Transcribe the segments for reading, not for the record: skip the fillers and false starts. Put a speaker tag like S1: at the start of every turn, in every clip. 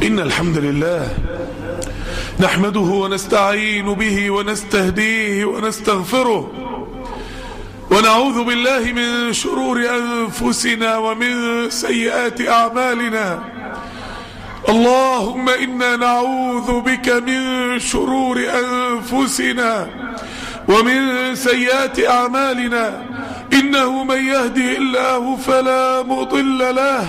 S1: إن الحمد لله نحمده ونستعين به ونستهديه ونستغفره، ونعوذ بالله من شرور أنفسنا ومن سيئات أعمالنا. اللهم إنا نعوذ بك من شرور أنفسنا ومن سيئات أعمالنا، إنه من يهدي الله فلا مضل له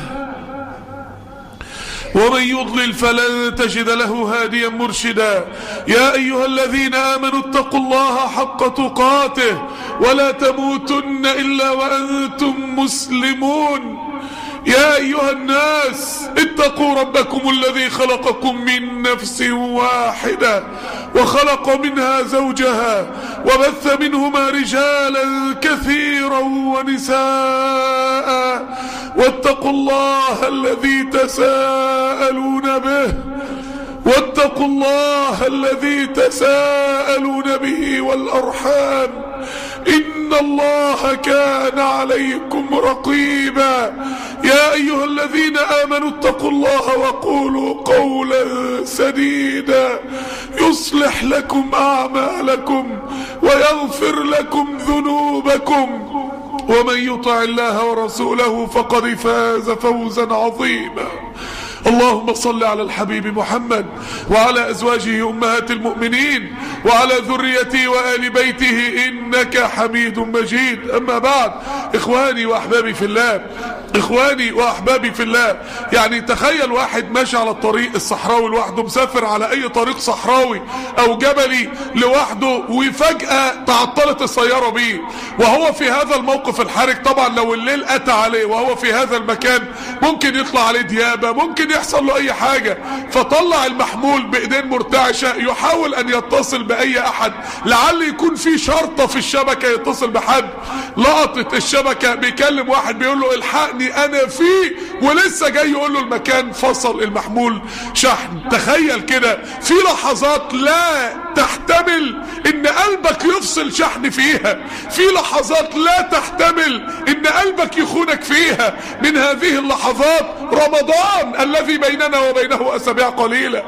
S1: ومن يضلل فلن تجد له هاديا مرشدا. يا أيها الذين آمنوا اتقوا الله حق تقاته ولا تموتن إلا وأنتم مسلمون. يا أيها الناس اتقوا ربكم الذي خلقكم من نفس واحدة وخلق منها زوجها وبث منهما رجالا كثيرا ونساء، واتقوا الله الذي تساءلون به والأرحام، إن الله كان عليكم رقيبا. يا أيها الذين آمنوا اتقوا الله وقولوا قولا سديدا يصلح لكم أعمالكم ويغفر لكم ذنوبكم، ومن يطع الله ورسوله فقد فاز فوزا عظيما. اللهم صل على الحبيب محمد وعلى أزواجه أمهات المؤمنين وعلى ذريته وآل بيته إنك حميد مجيد. أما بعد، إخواني وأحبابي في الله، يعني تخيل واحد ماشي على الطريق الصحراوي لوحده، مسافر على أي طريق صحراوي أو جبلي لوحده، وفجأة تعطلت السيارة بيه وهو في هذا الموقف الحرج. طبعا لو الليل أتى عليه وهو في هذا المكان ممكن يطلع عليه ديابة، ممكن يحصل له أي حاجة. فطلع المحمول بإيدين مرتعشة يحاول أن يتصل بأي أحد، لعل يكون في شرطة في الشبكة يتصل بحد. لقطت الشبكة بيكلم واحد بيقول له الحقني أنا فيه، ولسه جاي يقول له المكان، فصل المحمول شحن. تخيل كده في لحظات لا تحتمل ان قلبك يفصل شحن فيها، في لحظات لا تحتمل ان قلبك يخونك فيها. من هذه اللحظات رمضان الذي بيننا وبينه أسابيع قليلة،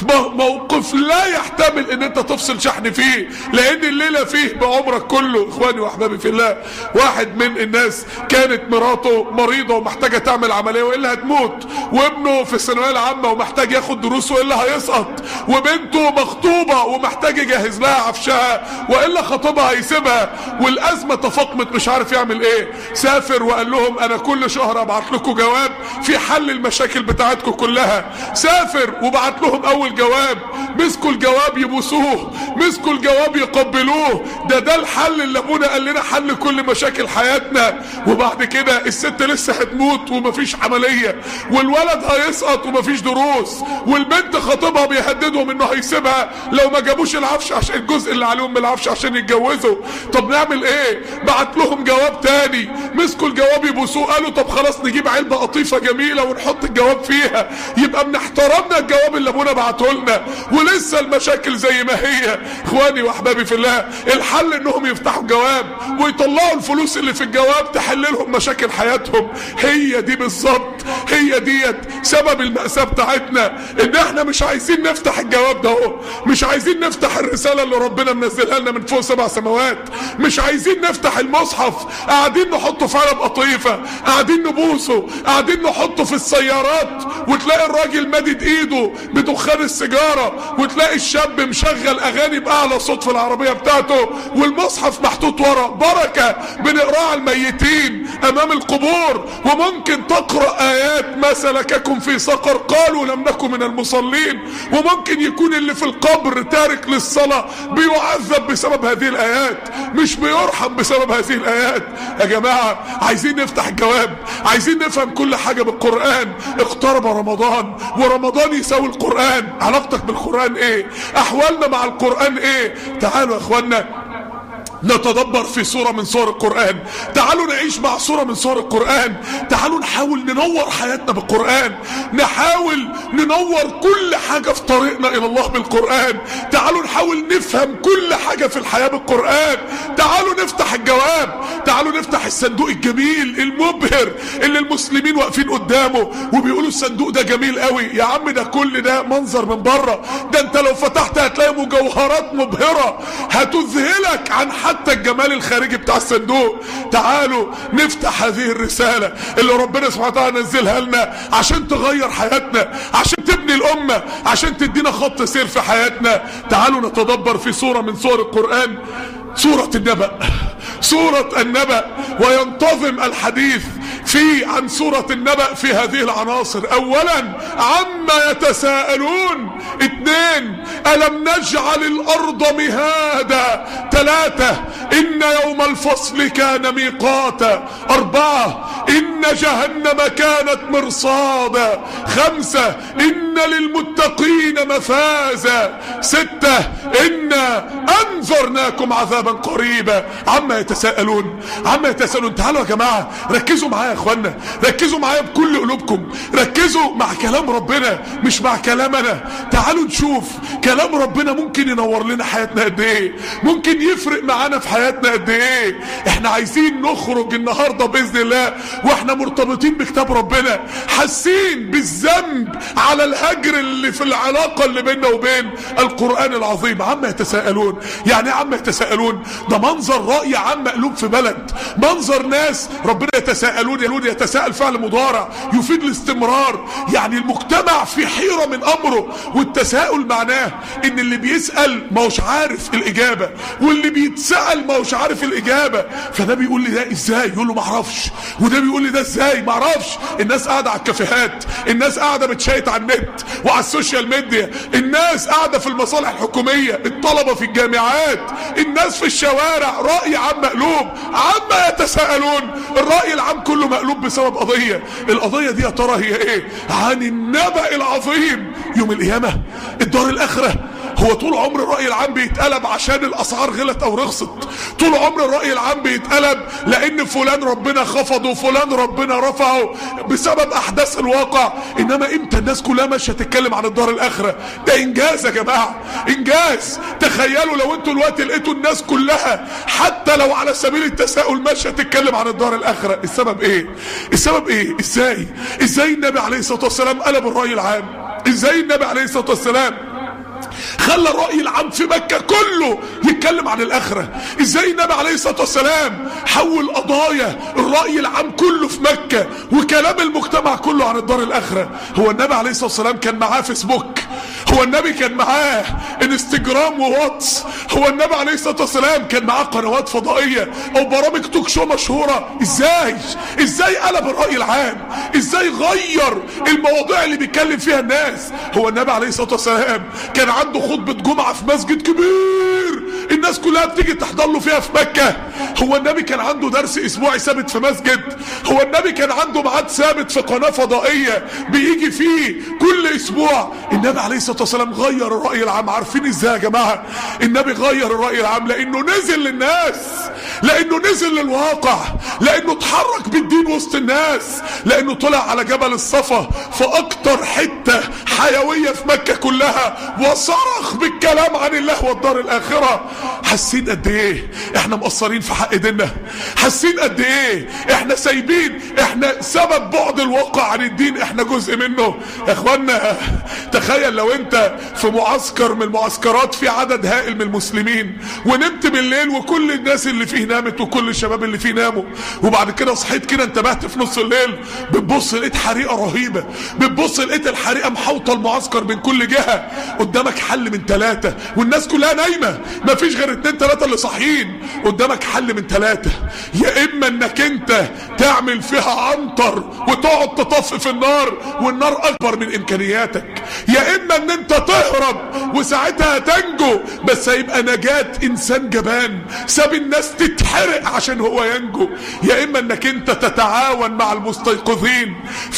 S1: موقف لا يحتمل ان انت تفصل شحن فيه، لان الليلة فيه بعمرك كله. اخواني واحبابي في الله، واحد من الناس كانت مراته مريضة ومحتاجة تعمل عملية وإلا هتموت، وابنه في الثانوية العامة ومحتاج ياخد دروس وإلا هيسقط، وبنته مخطوبة ومحتاج يجهز لها عفشها وإلا خطيبها هيسيبها، والأزمة تفاقمت مش عارف يعمل ايه. سافر وقال لهم انا كل شهر ابعت لكم جواب في حل المشاكل بتاعتكم كلها. سافر وبعت لهم اول جواب، مسكوا الجواب يبوسوه، مسكوا الجواب يقبلوه. ده الحل اللي ابونا قال لنا حل كل مشاكل حياتنا. وبعد كده الست لسه هتموت ومفيش عملية، والولد هيسقط ومفيش دروس، والبنت خطيبها بيهددهم انه هيسيبها لو ما جابوش العفش عشان الجزء اللي عليهم من العفش عشان يتجوزوا. طب نعمل ايه؟ بعت لهم جواب تاني، مسكوا الجواب يبوسوه، قالوا طب خلاص نجيب علبة قطيفة جميلة ونحط الجواب فيها، يبقى من احترامنا الجواب اللي ابونا بعته لنا، ولسه المشاكل زي ما هي. اخواني واحبابي في الله، الحل انهم يفتحوا الجواب ويطلعوا الفلوس اللي في الجواب تحل لهم مشاكل حياتهم. هي دي بالظبط، هي ديت سبب المأساة بتاعتنا، ان احنا مش عايزين نفتح الجواب ده، مش عايزين نفتح الرسالة اللي ربنا منزلها لنا من فوق 7 سماوات، مش عايزين نفتح المصحف، قاعدين نحطه في علب قطيفة، قاعدين نبوسه، قاعدين نحطه في السيارات، وتلاقي الراجل مادد ايده بدخان السيجارة، وتلاقي الشاب مشغل اغاني باعلى صوت في العربية بتاعته، والمصحف محطوط ورا بركة بنقراها الميتين امام القبور. وممكن تقرأ ايات ما سلككم في سقر قالوا لم نكن من المصلين، وممكن يكون اللي في القبر تارك للصلاة بيعذب بسبب هذه الايات، مش بيرحم بسبب هذه الايات. يا جماعة عايزين نفتح الجواب، عايزين نفهم كل حاجة بالقرآن. اقترب رمضان، ورمضان يساوي القرآن. علاقتك بالقرآن ايه؟ احوالنا مع القرآن ايه؟ تعالوا يا اخوانا نتدبر في سورة من سور القرآن. تعالوا نعيش مع سورة من سور القرآن. تعالوا نحاول ننور حياتنا بالقرآن، نحاول ننور كل حاجة في طريقنا إلى الله بالقرآن. تعالوا نحاول نفهم كل حاجة في الحياة بالقرآن. تعالوا نفتح الجواب، تعالوا نفتح الصندوق الجميل المبهر اللي المسلمين واقفين قدامه وبيقولوا الصندوق ده جميل قوي. يا عم ده كل ده منظر من بره، ده انت لو فتحت هتلاقي مجوهرات مبهرة هتذهلك عن حتى الجمال الخارجي بتاع الصندوق. تعالوا نفتح هذه الرسالة اللي ربنا سبحانه وتعالى نزلها لنا عشان تغير حياتنا، عشان تبني الأمة، عشان تدينا خط سير في حياتنا. تعالوا نتدبر في سورة من سور القرآن، سورة النبأ. سورة النبأ، وينتظم الحديث عن سورة النبأ في هذه العناصر. اولا عما يتساءلون، 2 ألم نجعل الأرض مهادا، 3 إن يوم الفصل كان ميقاتا، 4 إن جهنم كانت مرصادا، 5 إن للمتقين مفازا، 6 إنا أنذرناكم عذابا قريبا. عما يتساءلون، عما يتساءلون. تعالوا يا جماعة ركزوا معايا يا اخوانا، ركزوا معايا بكل قلوبكم، ركزوا مع كلام ربنا مش مع كلام انا. تعالوا نشوف كلام ربنا ممكن ينور لنا حياتنا قد ايه، ممكن يفرق معانا في حياتنا قد ايه. احنا عايزين نخرج النهارده باذن الله واحنا مرتبطين بكتاب ربنا، حاسين بالذنب على الهجر اللي في العلاقه اللي بيننا وبين القران العظيم. عما يتساءلون، يعني عما يتساءلون ده منظر رأي عام مقلوب في بلد، منظر ناس ربنا يتساءلون. يتساءل فعل مضارع يفيد الاستمرار، يعني المجتمع في حيرة من امره. والتساؤل معناه ان اللي بيسأل ما هوش عارف الاجابة، واللي بيتسأل ما هوش عارف الاجابة. فده بيقول لي ده ازاي، يقول له ما اعرفش، وده بيقول لي ده ازاي ما اعرفش. الناس قاعدة على الكافيهات، الناس قاعدة بتشيت على النت وعلى السوشيال ميديا، الناس قاعدة في المصالح الحكومية، الطلبة في الجامعات، الناس في الشوارع. رأي عام مقلوب. عما يتساءلون، الرأي العام كله مقلوب بسبب قضية. القضية دي يا ترى هي ايه؟ عن النبأ العظيم، يوم القيامة، الدار الآخرة. هو طول عمر الرأي العام بيتقلب عشان الأسعار غلت أو رخصت، طول عمر الرأي العام بيتقلب لأن فلان ربنا خفضه وفلان ربنا رفعه بسبب أحداث الواقع. إنما إمتى الناس كلها ماشية تتكلم عن الدار الآخرة؟ ده إنجاز يا جماعة، إنجاز. تخيلوا لو أنتوا الوقت لقيتوا الناس كلها حتى لو على سبيل التساؤل ماشية تتكلم عن الدار الآخرة. السبب إيه؟ السبب إيه؟ إزاي النبي عليه الصلاة والسلام قلب الرأي العام؟ إزاي النبي عليه الصلاة والسلام خلى الرأي العام في مكة كله يتكلم عن الآخرة؟ ازاي النبي عليه الصلاة والسلام حول قضايا الرأي العام كله في مكة وكلام المجتمع كله عن الدار الآخرة؟ هو النبي عليه الصلاة والسلام كان معاه فيسبوك؟ هو النبي كان معاه انستجرام وواتس؟ هو النبي عليه الصلاة والسلام كان معاه قنوات فضائية او برامج توك شو مشهورة؟ ازاي قلب الرأي العام؟ ازاي غير المواضيع اللي بيتكلم فيها الناس؟ هو النبي عليه الصلاة والسلام كان عنده خطبة جمعة في مسجد كبير الناس كلها بتيجي تحضر له فيها في مكة؟ هو النبي كان عنده درس اسبوعي ثابت في مسجد؟ هو النبي كان عنده ميعاد ثابت في قناة فضائية بيجي فيه كل اسبوع؟ النبي عليه الصلاة والسلام غير الرأي العام. عارفين ازاي يا جماعة النبي غير الرأي العام؟ لانه نزل للناس، لانه نزل للواقع، لانه اتحرك بالدين وسط الناس، لانه طلع على جبل الصفا في اكتر حتة حيوية في مكة كلها وصرخ بالكلام عن الله والدار الاخرة. حاسين قد ايه احنا مقصرين في حق ديننا؟ حاسين قد ايه احنا سايبين، احنا سبب بعد الواقع عن الدين، احنا جزء منه يا اخوانا. تخيل لو انت في معسكر من المعسكرات في عدد هائل من المسلمين ونمت بالليل وكل الناس اللي فيه نامت وكل الشباب اللي فيه ناموا، وبعد كده صحيت كده انتبهت في نص الليل بتبص لقيت حريقة رهيبة، بتبص لقيت الحريقة محوطة المعسكر من كل جهة. قدامك حل من 3 والناس كلها نايمة، مفيش غير 2 3 اللي صاحيين. قدامك حل من 3، يا اما انك انت تعمل فيها عنتر وتقعد تطفي في النار والنار اكبر من امكانياتك، يا اما ان انت تهرب وساعتها تنجو، بس هيبقى نجاة انسان جبان ساب الناس تتحرق عشان هو ينجو، يا اما انك انت تتعاون مع المستيقظين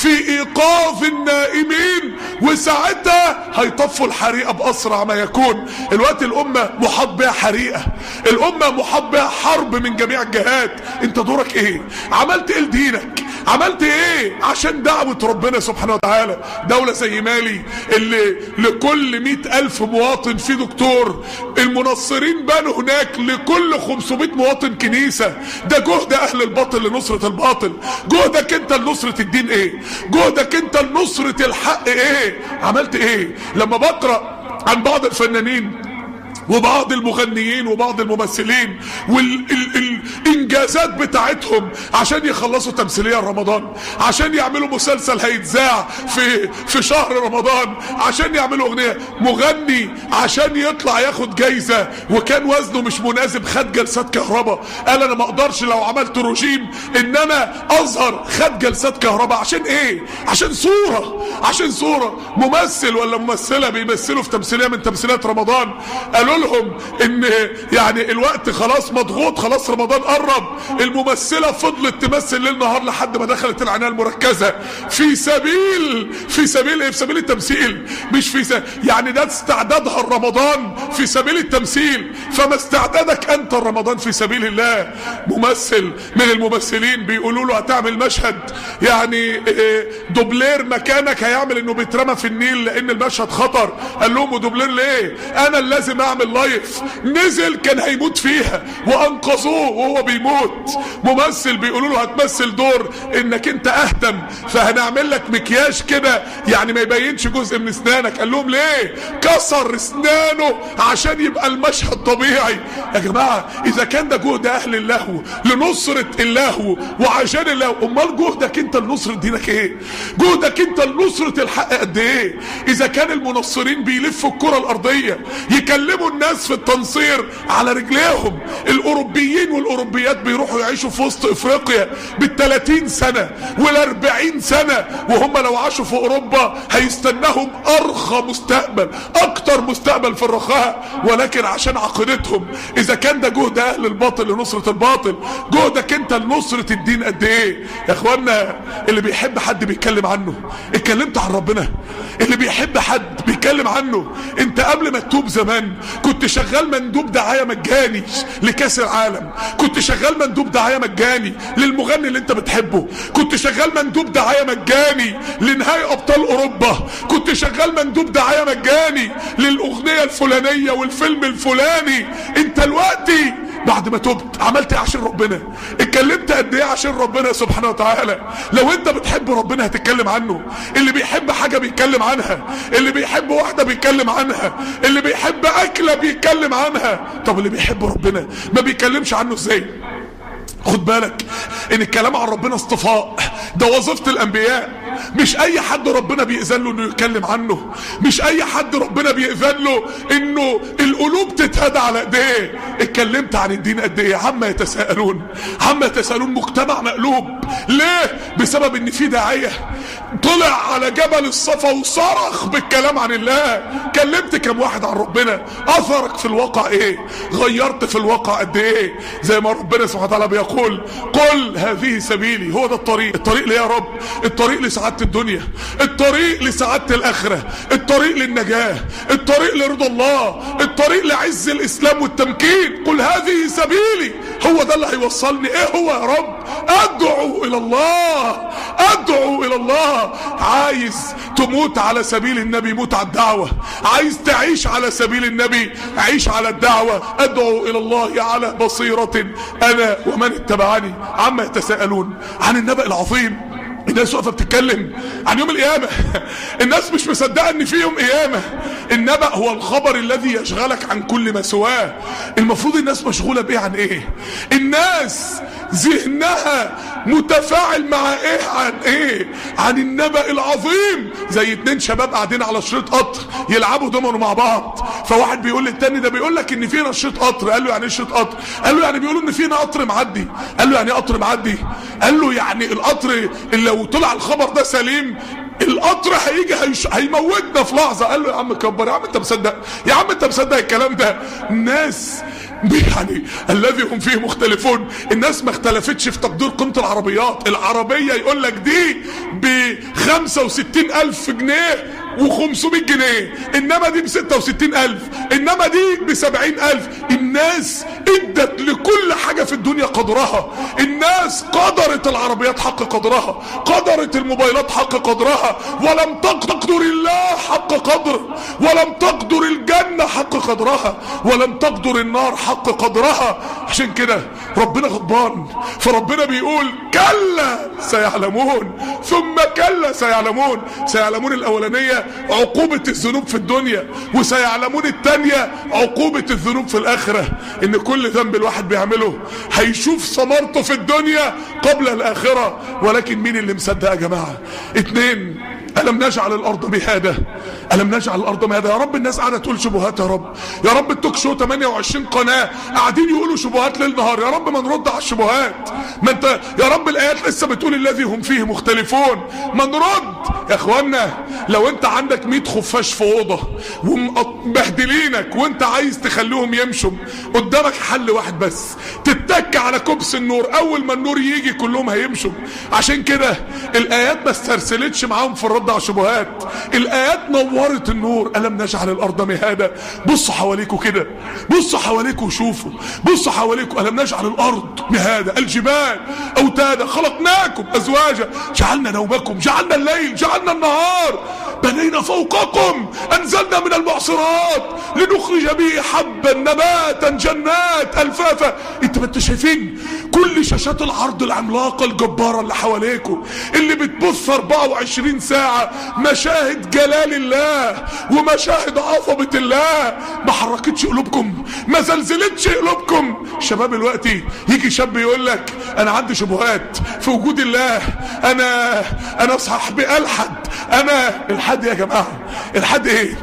S1: في ايقاظ النائمين، وساعتها هيطفوا الحريقة باسرع ما يكون. الوقت الامة محاط بها حريقة، الامة محاط بها حرب من جميع الجهات. انت دورك ايه؟ عملت ايه لدينك؟ عملت ايه عشان دعوة ربنا سبحانه وتعالى؟ دولة زي مالي اللي لكل 100,000 مواطن في دكتور، المنصرين بنوا هناك لكل 500 مواطن كنيسة. ده جهد اهل الباطل لنصرة الباطل. جهدك انت لنصرة الدين ايه؟ جهدك انت لنصرة الحق ايه؟ عملت ايه؟ لما بقرأ عن بعض الفنانين وبعض المغنيين وبعض الممثلين والانجازات بتاعتهم عشان يخلصوا تمثيلية رمضان، عشان يعملوا مسلسل هيتذاع في شهر رمضان، عشان يعملوا اغنية، مغني عشان يطلع ياخد جايزة وكان وزنه مش مناسب خد جلسات كهرباء. قال انا ما اقدرش لو عملت رجيم ان انا اظهر، خد جلسات كهرباء. عشان ايه؟ عشان صورة، عشان صورة. ممثل ولا ممثلة بيمثلوا في تمثيلية من تمثيلات رمضان قالوا لهم ان يعني الوقت خلاص مضغوط، خلاص رمضان قرب. الممثلة فضلت تمثل ليل نهار لحد ما دخلت العناية المركزة في سبيل ايه؟ في سبيل التمثيل، مش في يعني ده استعدادها رمضان في سبيل التمثيل. فما استعدادك انت رمضان في سبيل الله؟ ممثل من الممثلين بيقولوا له هتعمل مشهد يعني دوبلير مكانك هيعمل انه بيترمى في النيل لان المشهد خطر. قال لهم دوبلير ليه؟ انا لازم اعمل لايف. نزل كان هيموت فيها وانقذوه وهو بيموت. ممثل بيقولوا له هتمثل دور انك انت اهتم فهنعمل لك مكياج كده يعني ما يبينش جزء من اسنانك. قال لهم ليه؟ كسر اسنانه عشان يبقى المشهد طبيعي. يا جماعة اذا كان ده جهد اهل اللهو لنصرة اللهو وعشان اللهو، امال جهدك انت لنصرة دينك ايه؟ جهدك انت لنصرة الحق قد ايه؟ اذا كان المنصرين بيلفوا الكرة الارضية يكلموا الناس في التنصير على رجليهم، الاوروبيين والاوروبيات بيروحوا يعيشوا في وسط افريقيا بال30 سنة وال40 سنة، وهم لو عاشوا في اوروبا هيستناهم ارخى مستقبل، اكتر مستقبل في الرخاء، ولكن عشان عقيدتهم. اذا كان ده جهد اهل الباطل لنصرة الباطل، جهدك انت لنصرة الدين قد ايه؟ يا اخوانا اللي بيحب حد بيتكلم عنه. اتكلمت عن ربنا. اللي بيحب حد بيتكلم عنه. انت قبل ما تتوب زمان كنت شغال مندوب دعاية مجاني لكاس العالم، كنت شغال مندوب دعاية مجاني للمغني اللي انت بتحبه، كنت شغال مندوب دعاية مجاني لنهائي ابطال اوروبا، كنت شغال مندوب دعاية مجاني للاغنية الفلانية والفيلم الفلاني. انت دلوقتي بعد ما تبت عملت ايه عشان ربنا؟ اتكلمت قد ايه عشان ربنا سبحانه وتعالى؟ لو انت بتحب ربنا هتتكلم عنه. اللي بيحب حاجة بيتكلم عنها، اللي بيحب واحدة بيتكلم عنها، اللي بيحب اكلة بيتكلم عنها. طب اللي بيحب ربنا ما بيتكلمش عنه ازاي؟ خد بالك ان الكلام عن ربنا اصطفاء، ده وظيفة الانبياء. مش اي حد ربنا بيأذن له انه يتكلم عنه، مش اي حد ربنا بيأذن له انه القلوب تتهدى على ايديه. اتكلمت عن الدين قد ايه؟ عما يتساءلون، عما يتساءلون مجتمع مقلوب. ليه؟ بسبب ان في داعية طلع على جبل الصفا وصرخ بالكلام عن الله. كلمت كم واحد عن ربنا؟ اثرك في الواقع ايه؟ غيرت في الواقع قد ايه؟ زي ما ربنا سبحانه وتعالى بيقول قل هذه سبيلي. هو ده الطريق. الطريق ليه يا رب؟ الطريق لسعادة الدنيا، الطريق لسعادة الاخرة، الطريق للنجاة، الطريق لرضا الله، الطريق لعز الاسلام والتمكين. قل هذه سبيلي، هو ده اللي هيوصلني. ايه هو يا رب؟ ادعو الى الله، ادعو الى الله. عايز تموت على سبيل النبي موت على الدعوة، عايز تعيش على سبيل النبي عيش على الدعوة. ادعو الى الله على بصيرة انا ومن اتبعني. عما يتساءلون عن النبأ العظيم. الناس واقفه بتتكلم عن يوم القيامه. الناس مش مصدقه ان في يوم قيامه. النبأ هو الخبر الذي يشغلك عن كل ما سواه. المفروض الناس مشغوله بايه؟ عن ايه؟ الناس ذهنها متفاعل مع ايه؟ عن ايه؟ عن النبأ العظيم. زي اتنين شباب قاعدين على شريط قطر يلعبوا دومينو مع بعض، فواحد بيقول للتاني ده بيقول لك ان فينا شريط قطر. قال له يعني ايه شريط قطر؟ قال له يعني بيقولوا ان فينا قطر معدي. قال له يعني ايه قطر معدي؟ قال له يعني القطر اللي لو طلع الخبر ده سليم القطر هيجي هيموتنا في لحظة. قال له يا عم كبر، يا عم انت مصدق، يا عم انت مصدق الكلام ده؟ الناس يعني الذي هم فيه مختلفون. الناس ما اختلفتش في تقدير قيمة العربيات. العربية يقول لك دي ب5 65,000 جنيه و500 جنيه، انما دي ب66,000، انما دي ب70,000. الناس ادت لكل حاجة في الدنيا قدرها. الناس قدرت العربيات حق قدرها، قدرت الموبايلات حق قدرها، ولم تقدر الله حق قدر، ولم تقدر الجنة حق قدرها، ولم تقدر النار حق قدرها. عشان كده ربنا غضبان، فربنا بيقول كلا سيعلمون ثم كلا سيعلمون. سيعلمون الاولانية عقوبة الذنوب في الدنيا، وسيعلمون التانية عقوبة الذنوب في الاخرة، ان كل ذنب الواحد بيعمله هيشوف ثمرته في الدنيا قبل الاخرة. ولكن مين اللي مصدق يا جماعة؟ اتنين، ألم نجعل الأرض مهادا؟ ألم نجعل الأرض مهادا؟ يا رب الناس قاعدة تقول شبهات، يا رب يا رب التوك شو 28 قناة قاعدين يقولوا شبهات ليل نهار، يا رب ما نرد على الشبهات. ما انت يا رب الآيات لسه بتقول الذي هم فيه مختلفون، ما نرد. يا اخوانا لو انت عندك 100 خفاش في أوضة ومبهدلينك وانت عايز تخليهم يمشوا، قدامك حل واحد بس، تتك على كبس النور، أول ما النور يجي كلهم هيمشوا. عشان كده الآيات ما استرسلتش معاهم في الرد على الشبهات، الآيات نورت النور. ألم نجعل الأرض مهادا؟ بصوا حواليكوا كده، بصوا حواليكوا وشوفوا، بصوا حواليكوا. ألم نجعل الأرض مهادا؟ الجبال أوتادا، خلقناكم أزواجا، جعلنا نومكم، جعلنا الليل، جعلنا النهار، بنينا فوقكم، أنزلنا من المعصرات لنخرج به حبا نباتا جنات ألفافا. انتوا شايفين كل شاشات العرض العملاقة الجبارة اللي حواليكم اللي بتبث 24 ساعة مشاهد جلال الله ومشاهد عظمة الله، ما حركتش قلوبكم؟ ما زلزلتش قلوبكم؟ شباب الوقتي يجي شاب يقول لك انا عندي شبهات في وجود الله، انا صاحبي الحد. انا الحد يا جماعة، الحد ايه؟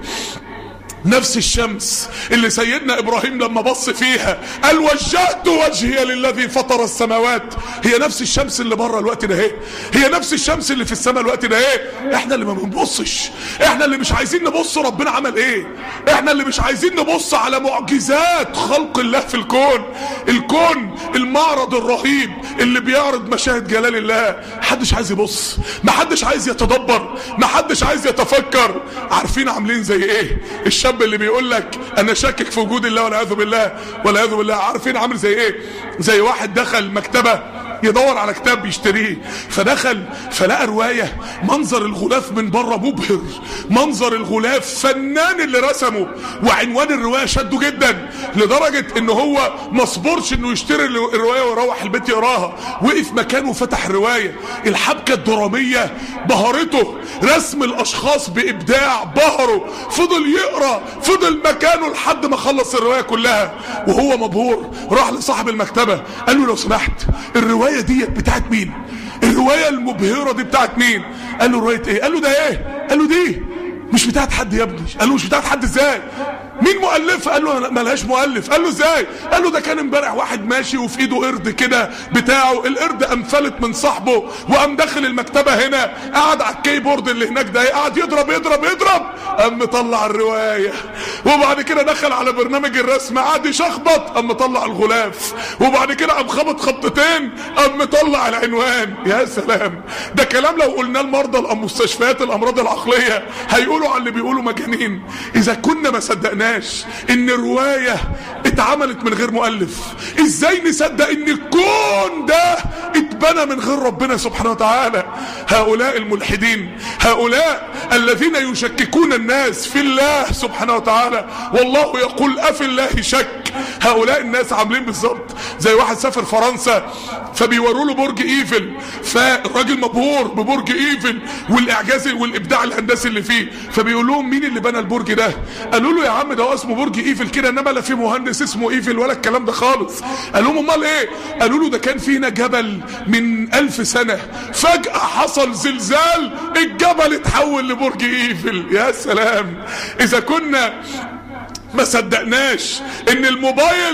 S1: نفس الشمس اللي سيدنا ابراهيم لما بص فيها قال وجهت وجهي للذي فطر السماوات، هي نفس الشمس اللي بره الوقت ده اهي، هي نفس الشمس اللي في السماء الوقت ده اهي. احنا اللي ما بنبصش، احنا اللي مش عايزين نبص ربنا عمل ايه، احنا اللي مش عايزين نبص على معجزات خلق الله في الكون. الكون المعرض الرهيب اللي بيعرض مشاهد جلال الله، محدش عايز يبص، محدش عايز يتدبر، محدش عايز يتفكر. عارفين عاملين زي ايه؟ الشاب اللي بيقول لك انا شاكك في وجود الله والعياذ بالله والعياذ بالله. عارفين عامل زي ايه؟ زي واحد دخل مكتبة يدور على كتاب يشتريه، فدخل فلقى رواية منظر الغلاف من بره مبهر، منظر الغلاف فنان اللي رسمه، وعنوان الرواية شده جدا لدرجة ان هو ما صبرش انه يشتري الرواية ويروح البيت يقراها، وقف مكانه وفتح الرواية. الحبكة الدرامية بهرته، رسم الاشخاص بابداع بهره، فضل يقرا، فضل مكانه لحد ما خلص الرواية كلها وهو مبهور. راح لصاحب المكتبة قال له لو سمحت الرواية دي بتاعت مين؟ الرواية المبهرة دي بتاعت مين؟ قال له رواية ايه؟ قال له ده ايه؟ قال له دي مش بتاعت حد يا ابني. قال له مش بتاعت حد ازاي؟ مين مؤلفها؟ قال له ملهاش مؤلف. قال له ازاي؟ قال له ده كان امبارح واحد ماشي وفي ايده قرد كده بتاعه، القرد قام فلت من صاحبه وقام داخل المكتبة هنا، قعد على الكيبورد اللي هناك ده قعد يضرب يضرب يضرب، قام مطلع الرواية، وبعد كده دخل على برنامج الرسم قعد يشخبط، قام مطلع الغلاف، وبعد كده قام خبط خبطتين قام مطلع العنوان. يا سلام، ده كلام لو قلنا المرضى المستشفيات الامراض العقلية هيقولوا على اللي بيقولوا مجانين. اذا كنا ما صدقناش ان الرواية اتعملت من غير مؤلف، ازاي نصدق ان الكون ده اتبنى من غير ربنا سبحانه وتعالى؟ هؤلاء الملحدين، هؤلاء الذين يشككون الناس في الله سبحانه وتعالى، والله يقول افي الله شك. هؤلاء الناس عاملين بالظبط زي واحد سافر فرنسا فبيوروا له برج ايفل، فالراجل مبهور ببرج ايفل والاعجاز والابداع الهندسي اللي فيه، فبيقول لهم مين اللي بنى البرج ده؟ قالوا له يا عم ده اسمه برج ايفل كده، انما لا في مهندس اسمه ايفل ولا الكلام ده خالص. قال لهم امال ايه؟ قالوا له ده كان فينا جبل من 1000 سنة فجأة حصل زلزال الجبل اتحول لبرج ايفل. يا سلام، اذا كنا ما صدقناش ان الموبايل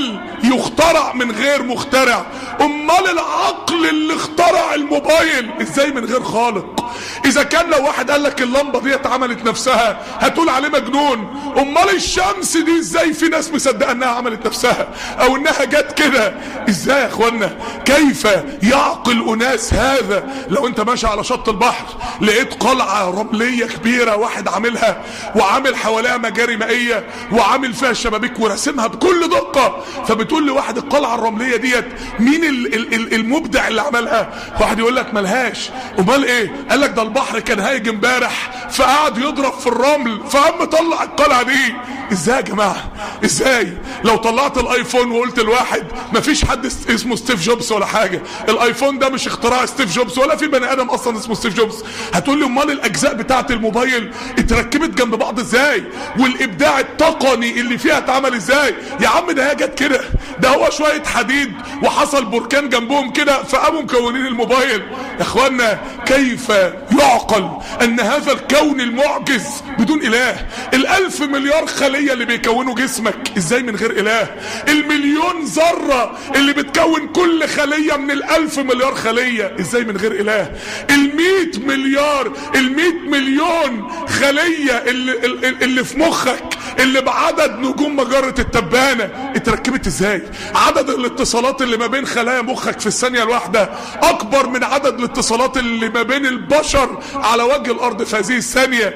S1: يخترع من غير مخترع. امال العقل اللي اخترع الموبايل ازاي من غير خالق؟ اذا كان لو واحد قال لك اللمبه دي اتعملت نفسها هتقول عليه مجنون، امال الشمس دي ازاي في ناس مصدقه انها عملت نفسها او انها جت كده؟ ازاي يا اخوانا؟ كيف يعقل اناس هذا؟ لو انت ماشي على شط البحر لقيت قلعه رمليه كبيره واحد عاملها وعامل حواليها مجاري مائيه وعامل فيها الشبابيك وراسمها بكل دقه، فبتقول لواحد القلعه الرمليه ديت مين المبدع اللي عملها؟ واحد يقول لك ملهاش. امال ايه؟ قال لك ده البحر كان هايج امبارح فقعد يضرب في الرمل فقام طلع القلعه دي. ازاي يا جماعه؟ ازاي؟ لو طلعت الايفون وقلت لواحد مفيش حد اسمه ستيف جوبز ولا حاجه، الايفون ده مش اختراع ستيف جوبز ولا في بني ادم اصلا اسمه ستيف جوبز، هتقول لي امال الاجزاء بتاعه الموبايل اتركبت جنب بعض ازاي؟ والابداع التقني اللي فيها اتعمل ازاي؟ يا عم ده هي جت كده، ده هو شويه حديد وحصل بركان جنبهم كده فقاموا مكونين الموبايل. يا اخوانا كيف يعقل ان هذا الكون المعجز بدون اله؟ ال1000 مليار خليه اللي بيكونوا جسمك ازاي من غير اله؟ المليون ذره اللي بتكون كل خليه من ال1000 مليار خليه ازاي من غير اله؟ ال100 مليار ال100 مليون خليه اللي في مخك اللي بعدد نجوم مجره التبانه اتركبت ازاي؟ عدد الاتصالات اللي ما بين خلايا مخك في الثانيه الواحده اكبر من عدد الاتصالات اللي ما بين البشر على وجه الارض في هذه الثانيه.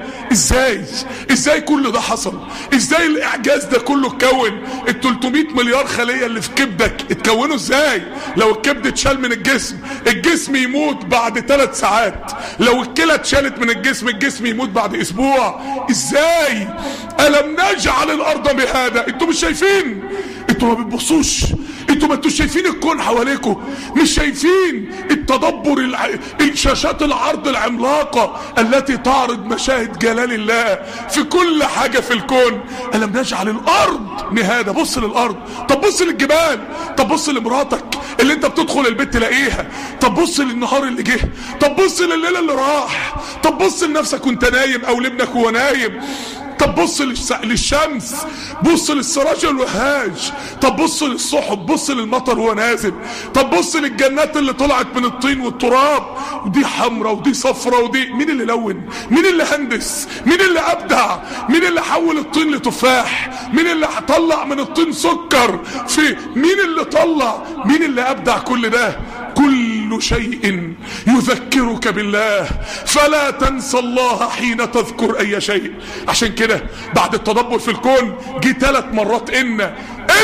S1: ازاي كل ده حصل؟ ازاي الاعجاز ده كله اتكون؟ ال300 مليار خليه اللي في كبدك اتكونوا ازاي؟ لو الكبد اتشال من الجسم يموت بعد 3 ساعات، لو الكلى اتشالت من الجسم يموت بعد اسبوع. ازاي؟ الم نجعل الارض بهذا؟ انتوا مش شايفين؟ انتوا ما بتبصوش؟ انتوا ما انتوش شايفين الكون حواليكم؟ مش شايفين التدبر الشاشات العرض العملاقة التي تعرض مشاهد جلال الله في كل حاجة في الكون؟ ألم نجعل الأرض مهادة؟ بص للأرض، طب بص للجبال، طب بص لمراتك اللي انت بتدخل البيت تلاقيها، طب بص للنهار اللي جه، طب بص لليل اللي راح، طب بص لنفسك وانت نايم او لابنك وهو نايم، طب بص للشمس، بص للسراج الوهاج، طب بص للسحب، بص للمطر وهو نازل، طب بص للجنات اللي طلعت من الطين والتراب، ودي حمراء ودي صفراء ودي. مين اللي لون؟ مين اللي هندس؟ مين اللي ابدع؟ مين اللي حول الطين لتفاح؟ مين اللي طلع من الطين سكر؟ مين اللي طلع؟ مين اللي ابدع كل ده؟ كل شيء يذكرك بالله فلا تنسى الله حين تذكر اي شيء. عشان كده بعد التدبر في الكون جه 3 مرات ان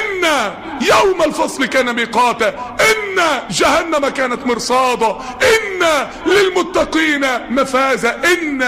S1: يوم الفصل كان ميقاتا، ان جهنم كانت مرصادا، ان للمتقين مفازا،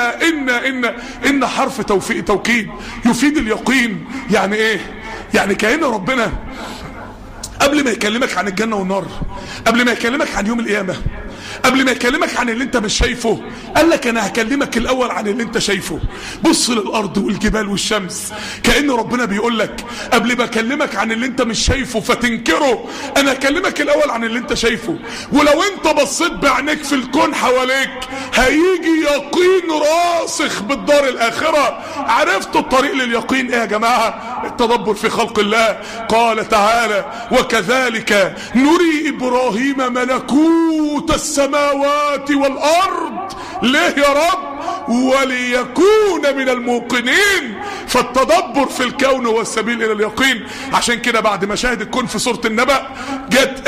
S1: ان حرف توكيد يفيد اليقين. يعني ايه؟ يعني كأن ربنا قبل ما يكلمك عن الجنة والنار، قبل ما يكلمك عن يوم القيامة، قبل ما يكلمك عن اللي انت مش شايفه، قال لك انا هكلمك الاول عن اللي انت شايفه. بص للارض والجبال والشمس، كأن ربنا بيقول لك قبل ما اكلمك عن اللي انت مش شايفه فتنكره، انا هكلمك الاول عن اللي انت شايفه. ولو انت بصيت بعينيك في الكون حواليك هيجي يقين راسخ بالدار الاخرة. عرفت الطريق لليقين ايه يا جماعة؟ التدبر في خلق الله. قال تعالى وكذلك نري ابراهيم ملكوت السماوات والارض. ليه يا رب؟ وليكون من الموقنين. فالتدبر في الكون هو السبيل الى اليقين. عشان كده بعد مشاهد الكون في سورة النبأ جت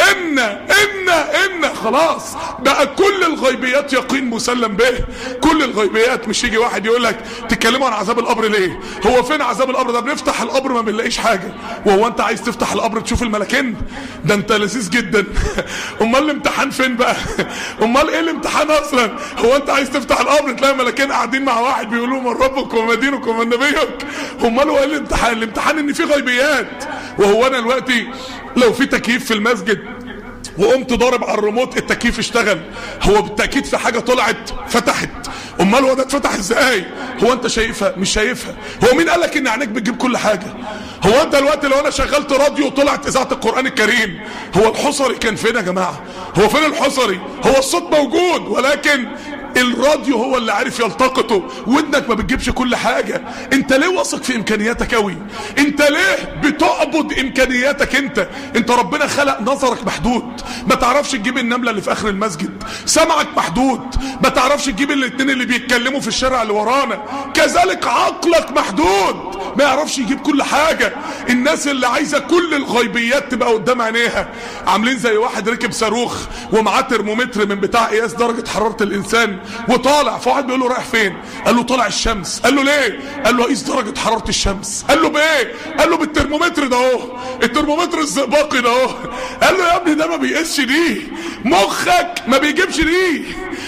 S1: ان خلاص بقى كل الغيبيات يقين مسلم به. كل الغيبيات. مش يجي واحد يقول لك تتكلموا عن عذاب القبر ليه؟ هو فين عذاب القبر؟ ده بنفتح القبر ما بنلاقيش حاجه. وهو انت عايز تفتح القبر تشوف الملكين؟ ده انت لذيذ جدا. امال الامتحان فين بقى؟ امال ايه الامتحان اصلا؟ هو انت عايز تفتح القبر تلاقي ملكين قاعدين مع واحد بيقولوا من ربك وما دينك وما نبيك؟ امال هو ايه الامتحان؟ الامتحان ان في غيبيات. وهو انا دلوقتي لو في تكييف في المسجد وقمت ضارب على الريموت التكييف اشتغل، هو بالتأكيد في حاجة طلعت فتحت. امال هو ده اتفتح ازاي؟ هو انت شايفها؟ مش شايفها. هو مين قالك ان عينيك بتجيب كل حاجة؟ هو انت دلوقتي لو انا شغلت راديو وطلعت اذاعة القرآن الكريم، هو الحصري كان فين يا جماعة؟ هو فين الحصري؟ هو الصوت موجود ولكن الراديو هو اللي عارف يلتقطه، ودنك ما بتجيبش كل حاجة. انت ليه واثق في امكانياتك قوي؟ انت ليه بتعبد امكانياتك؟ انت ربنا خلق نظرك محدود، ما تعرفش تجيب النملة اللي في اخر المسجد. سمعك محدود، ما تعرفش تجيب الاتنين اللي بيتكلموا في الشارع اللي ورانا. كذلك عقلك محدود، ما يعرفش يجيب كل حاجة. الناس اللي عايزة كل الغيبيات تبقى قدام عينيها عاملين زي واحد ركب صاروخ ومعاه ترمومتر من بتاع قياس درجة حرارة الانسان وطالع، فواحد بيقول له رايح فين؟ قال له طالع الشمس. قال له ليه؟ قال له قيس درجة حرارة الشمس. قال له بايه؟ قال له بالترمومتر ده اهو، الترمومتر الزئبقي ده اهو. قال له يا ابني ده ما بيقيسش ليه، مخك ما بيجيبش ليه.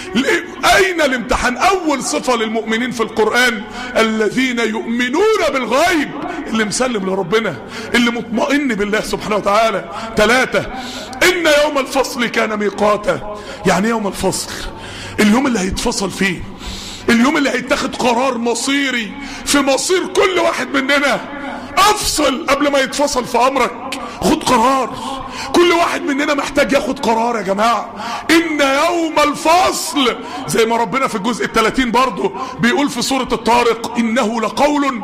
S1: اين الامتحان؟ اول صفة للمؤمنين في القرآن الذين يؤمنون بالغيب، اللي مسلم لربنا، اللي مطمئن بالله سبحانه وتعالى. 3 ان يوم الفصل كان ميقاتا. يعني يوم الفصل اليوم اللي هيتفصل فيه، اليوم اللي هيتاخد قرار مصيري في مصير كل واحد مننا. افصل قبل ما يتفصل في امرك، خد قرار. كل واحد مننا محتاج ياخد قرار يا جماعة. ان يوم الفصل زي ما ربنا في الجزء 30 برضه بيقول في سورة الطارق انه لقول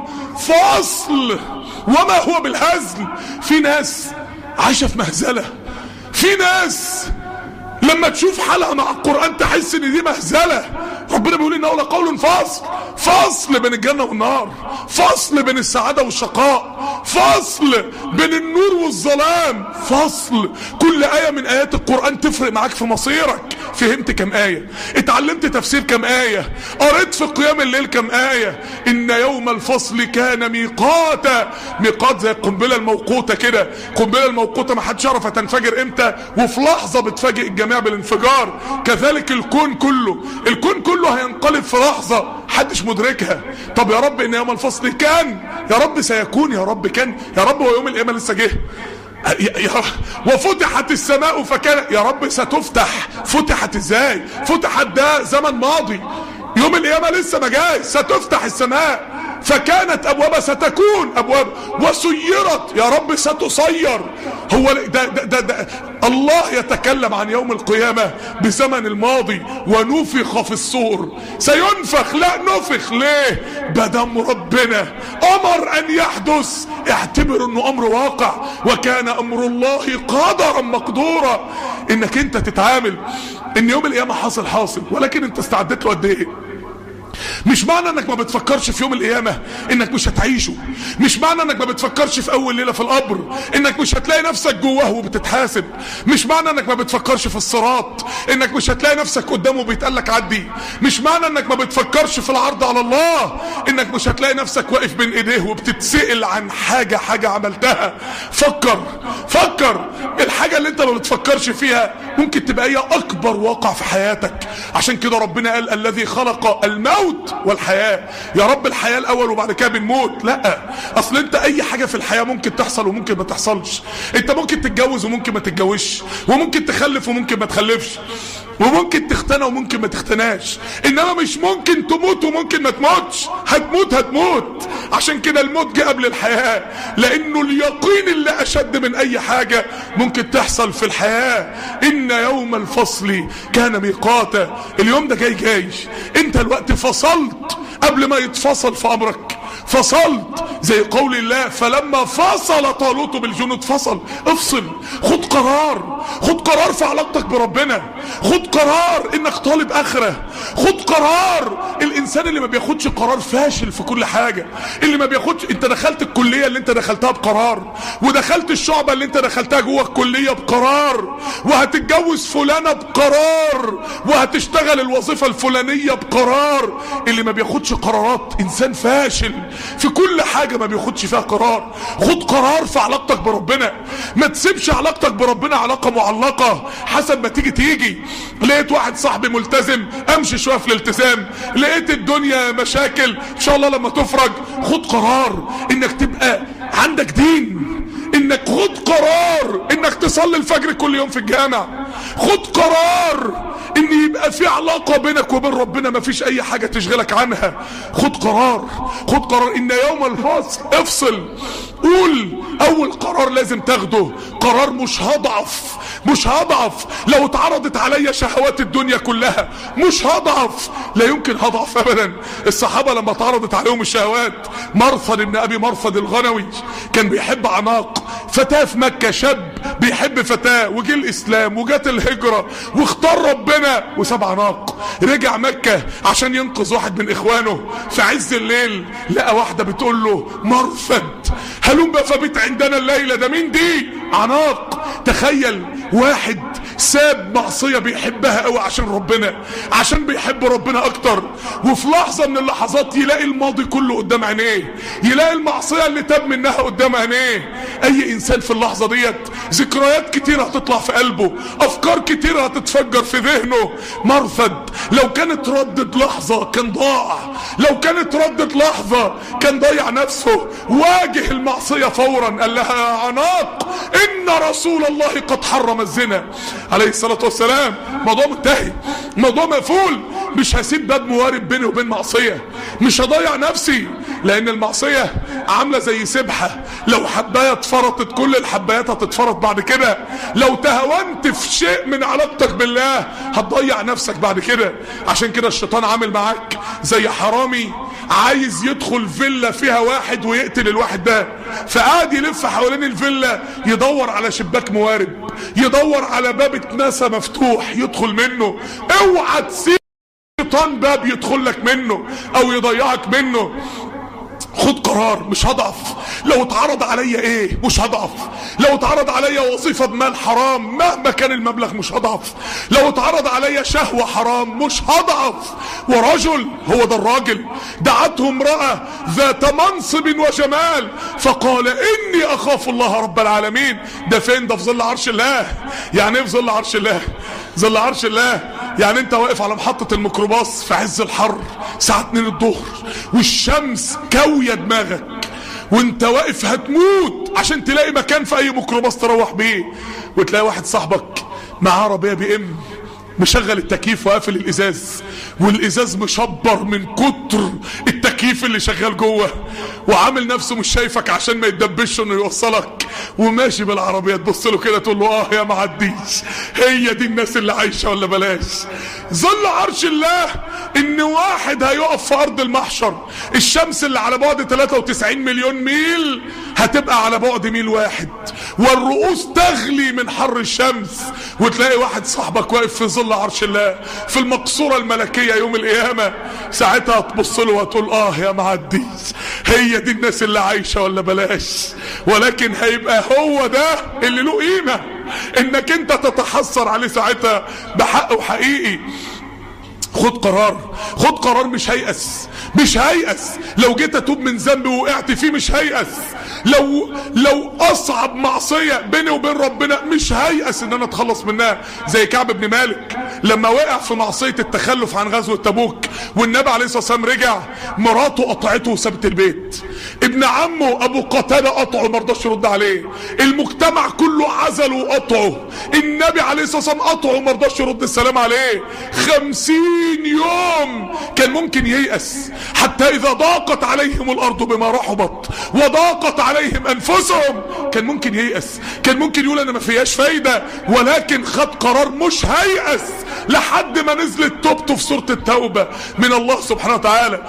S1: فصل وما هو بالهزل. في ناس عايشة في مهزلة، في ناس لما تشوف حلقة مع القرآن تحس ان دي مهزلة. ربنا بيقول انه لقول فصل، فصل بين الجنة والنار، فصل بين السعادة والشقاء، فصل بين النور والظلام، فصل. كل آية من آيات القرآن تفرق معاك في مصيرك. فهمت كم آية؟ اتعلمت تفسير كم آية؟ قريت في قيام الليل كم آية؟ ان يوم الفصل كان ميقاتا. ميقات زي القنبلة الموقوتة كده، القنبلة الموقوتة ما حدش يعرف هتنفجر امتى، وفي لحظة بتفاجئ الجميع بالانفجار. كذلك الكون كله، الكون كله هينقلب في لحظة حدش مدركها. طب يا رب ان يوم الفصل كان، يا رب سيكون، يا رب كان، يا رب هو يوم القيامة لسه جه. وفتحت السماء فكان، يا رب ستفتح. فتحت ازاي؟ فتحت ده زمن ماضي، يوم القيامة لسه ما جاي. ستفتح السماء فكانت ابوابها، ستكون ابواب. وسيرت، يا رب ستصير. هو ده الله يتكلم عن يوم القيامة بزمن الماضي. ونفخ في الصور، سينفخ، لا نفخ. ليه؟ بدم ربنا امر ان يحدث، اعتبر انه امر واقع. وكان امر الله قدرا مقدورا. انك انت تتعامل ان يوم القيامة حاصل، ولكن انت استعدت له قد ايه؟ مش معنى انك ما بتفكرش في يوم القيامة انك مش هتعيشه. مش معنى انك ما بتفكرش في اول ليلة في القبر انك مش هتلاقي نفسك جواه وبتتحاسب. مش معنى انك ما بتفكرش في الصراط انك مش هتلاقي نفسك قدامه بيتقالك عدي. مش معنى انك ما بتفكرش في العرض على الله انك مش هتلاقي نفسك واقف بين ايديه وبتتسئل عن حاجة عملتها. فكر الحاجة اللي انت ما بتفكرش فيها ممكن تبقى هي اكبر واقع في حياتك. عشان كده ربنا قال الذي خلق الموت والحياة. يا رب الحياة الاول وبعد كده بنموت؟ لا، اصل انت اي حاجة في الحياة ممكن تحصل وممكن ما تحصلش. انت ممكن تتجوز وممكن ما تتجوزش، وممكن تخلف وممكن ما تخلفش، وممكن تختنى وممكن ما تختناش. انما مش ممكن تموت وممكن ما تموتش. هتموت. عشان كده الموت جه قبل الحياة، لانه اليقين اللي اشد من اي حاجة ممكن تحصل في الحياة. ان يوم الفصل كان ميقاتا. اليوم ده جاي. انت الوقت فصلت قبل ما يتفصل في امرك. فصلت زي قول الله فلما فصل طالوت بالجنود فصل. افصل، خد قرار في علاقتك بربنا. خد قرار انك طالب اخرة. خد قرار. الانسان اللي ما بياخدش قرار فاشل في كل حاجة. اللي ما بياخدش، انت دخلت الكلية اللي انت دخلتها بقرار، ودخلت الشعبة اللي انت دخلتها جوه الكلية بقرار، وهتتجوز فلانة بقرار، وهتشتغل الوظيفة الفلانية بقرار. اللي ما بياخدش قرارات انسان فاشل في كل حاجة ما بياخدش فيها قرار. خد قرار في علاقتك بربنا. ما تسيبش علاقتك بربنا علاقة معلقة حسب ما تيجي. لقيت واحد صاحبي ملتزم امشي شوية في الالتزام، لقيت الدنيا مشاكل ان شاء الله لما تفرج. خد قرار انك تبقى عندك دين، ان انك خد قرار انك تصلي الفجر كل يوم في الجامع. خد قرار ان يبقى في علاقة بينك وبين ربنا مفيش اي حاجة تشغلك عنها. خد قرار ان يوم الفصل افصل. قول اول قرار لازم تاخده قرار مش هضعف لو اتعرضت عليا شهوات الدنيا كلها، مش هضعف، لا يمكن هضعف ابدا. الصحابة لما اتعرضت عليهم الشهوات، مرثد ابن ابي مرثد الغنوي كان بيحب عناق، فتاة في مكة، شاب بيحب فتاة، وجه الاسلام وجات الهجرة واختار ربنا وساب عناق. رجع مكة عشان ينقذ واحد من اخوانه، في عز الليل لقى واحدة بتقول له مرثد هلوم فبت عندنا الليلة. ده مين دي؟ عناق. تخيل واحد ساب معصية بيحبها قوي عشان ربنا، عشان بيحب ربنا اكتر، وفي لحظة من اللحظات يلاقي الماضي كله قدام عينيه، يلاقي المعصية اللي تاب منها قدام عينيه. اي انسان في اللحظة ديت ذكريات كتير هتطلع في قلبه، افكار كتير هتتفجر في ذهنه. مرثد لو كانت ردد لحظة كان ضاع، لو كانت ردد لحظة كان ضيع نفسه. واجه المعصية فورا، قال لها يا عناق ان رسول الله قد حرم الزنا عليه الصلاة والسلام. موضوع منتهي، موضوع مقفول. مش هسيب باب موارب بيني وبين معصية، مش هضيع نفسي، لان المعصية عاملة زي سبحة، لو حباية اتفرطت كل الحبايات هتتفرط بعد كده. لو تهونت في شيء من علاقتك بالله هتضيع نفسك بعد كده. عشان كده الشيطان عامل معاك زي حرامي عايز يدخل فيلا فيها واحد ويقتل الواحد ده، فقاعد يلف حوالين الفيلا يدور على شباك موارب، يدور على باب اتنسى مفتوح يدخل منه. اوعى تسيب الشيطان باب يدخل لك منه او يضيعك منه. خد قرار، مش هضعف. لو اتعرض عليا ايه مش هضعف. لو اتعرض عليا وظيفة بمال حرام مهما كان المبلغ مش هضعف. لو اتعرض عليا شهوة حرام مش هضعف. ورجل، هو ده الراجل، دعته امرأة ذات منصب وجمال فقال اني اخاف الله رب العالمين. ده فين؟ ده في ظل عرش الله. يعني ايه في ظل عرش الله؟ ظل عرش الله يعني انت واقف على محطة الميكروباص في عز الحر الساعة 2 الظهر والشمس كاوية دماغك، وانت واقف هتموت عشان تلاقي مكان في اي ميكروباص تروح بيه، وتلاقي واحد صاحبك معاه عربية BM مشغل التكييف وقافل الازاز، والازاز مشبر من كتر التكييف اللي شغال جوه، وعامل نفسه مش شايفك عشان ما يتدبش انه يوصلك، وماشي بالعربيه تبص له كده تقول له يا معديش. هي دي الناس اللي عايشه ولا بلاش؟ ظل عرش الله ان واحد هيقف في ارض المحشر، الشمس اللي على بعد 93 مليون ميل هتبقى على بعد ميل واحد، والرؤوس تغلي من حر الشمس، وتلاقي واحد صاحبك واقف في ظل عرش الله في المقصورة الملكية يوم القيامة. ساعتها تبص له وتقول يا معدي. هي دي الناس اللي عايشة ولا بلاش؟ ولكن هيبقى هو ده اللي له قيمة، انك انت تتحسر عليه ساعتها بحق وحقيقي. خد قرار، مش هيأس. لو جيت اتوب من ذنب ووقعت فيه مش هيأس. لو اصعب معصية بيني وبين ربنا مش هيأس ان انا اتخلص منها. زي كعب بن مالك لما وقع في معصية التخلف عن غزوة تبوك، والنبي عليه الصلاة والسلام رجع، مراته قطعته وسابت البيت، ابن عمه ابو قتادة قطعه مرضاش يرد عليه، المجتمع كله عزله وقطعه، النبي عليه الصلاة والسلام قطعه ومرضاش يرد السلام عليه. 50 يوم كان ممكن ييأس، حتى اذا ضاقت عليهم الارض بما رحبت وضاقت عليهم انفسهم كان ممكن ييأس، كان ممكن يقول انا ما فيهاش فايدة، ولكن خد قرار مش هيأس لحد ما نزلت توبته في سورة التوبة من الله سبحانه وتعالى.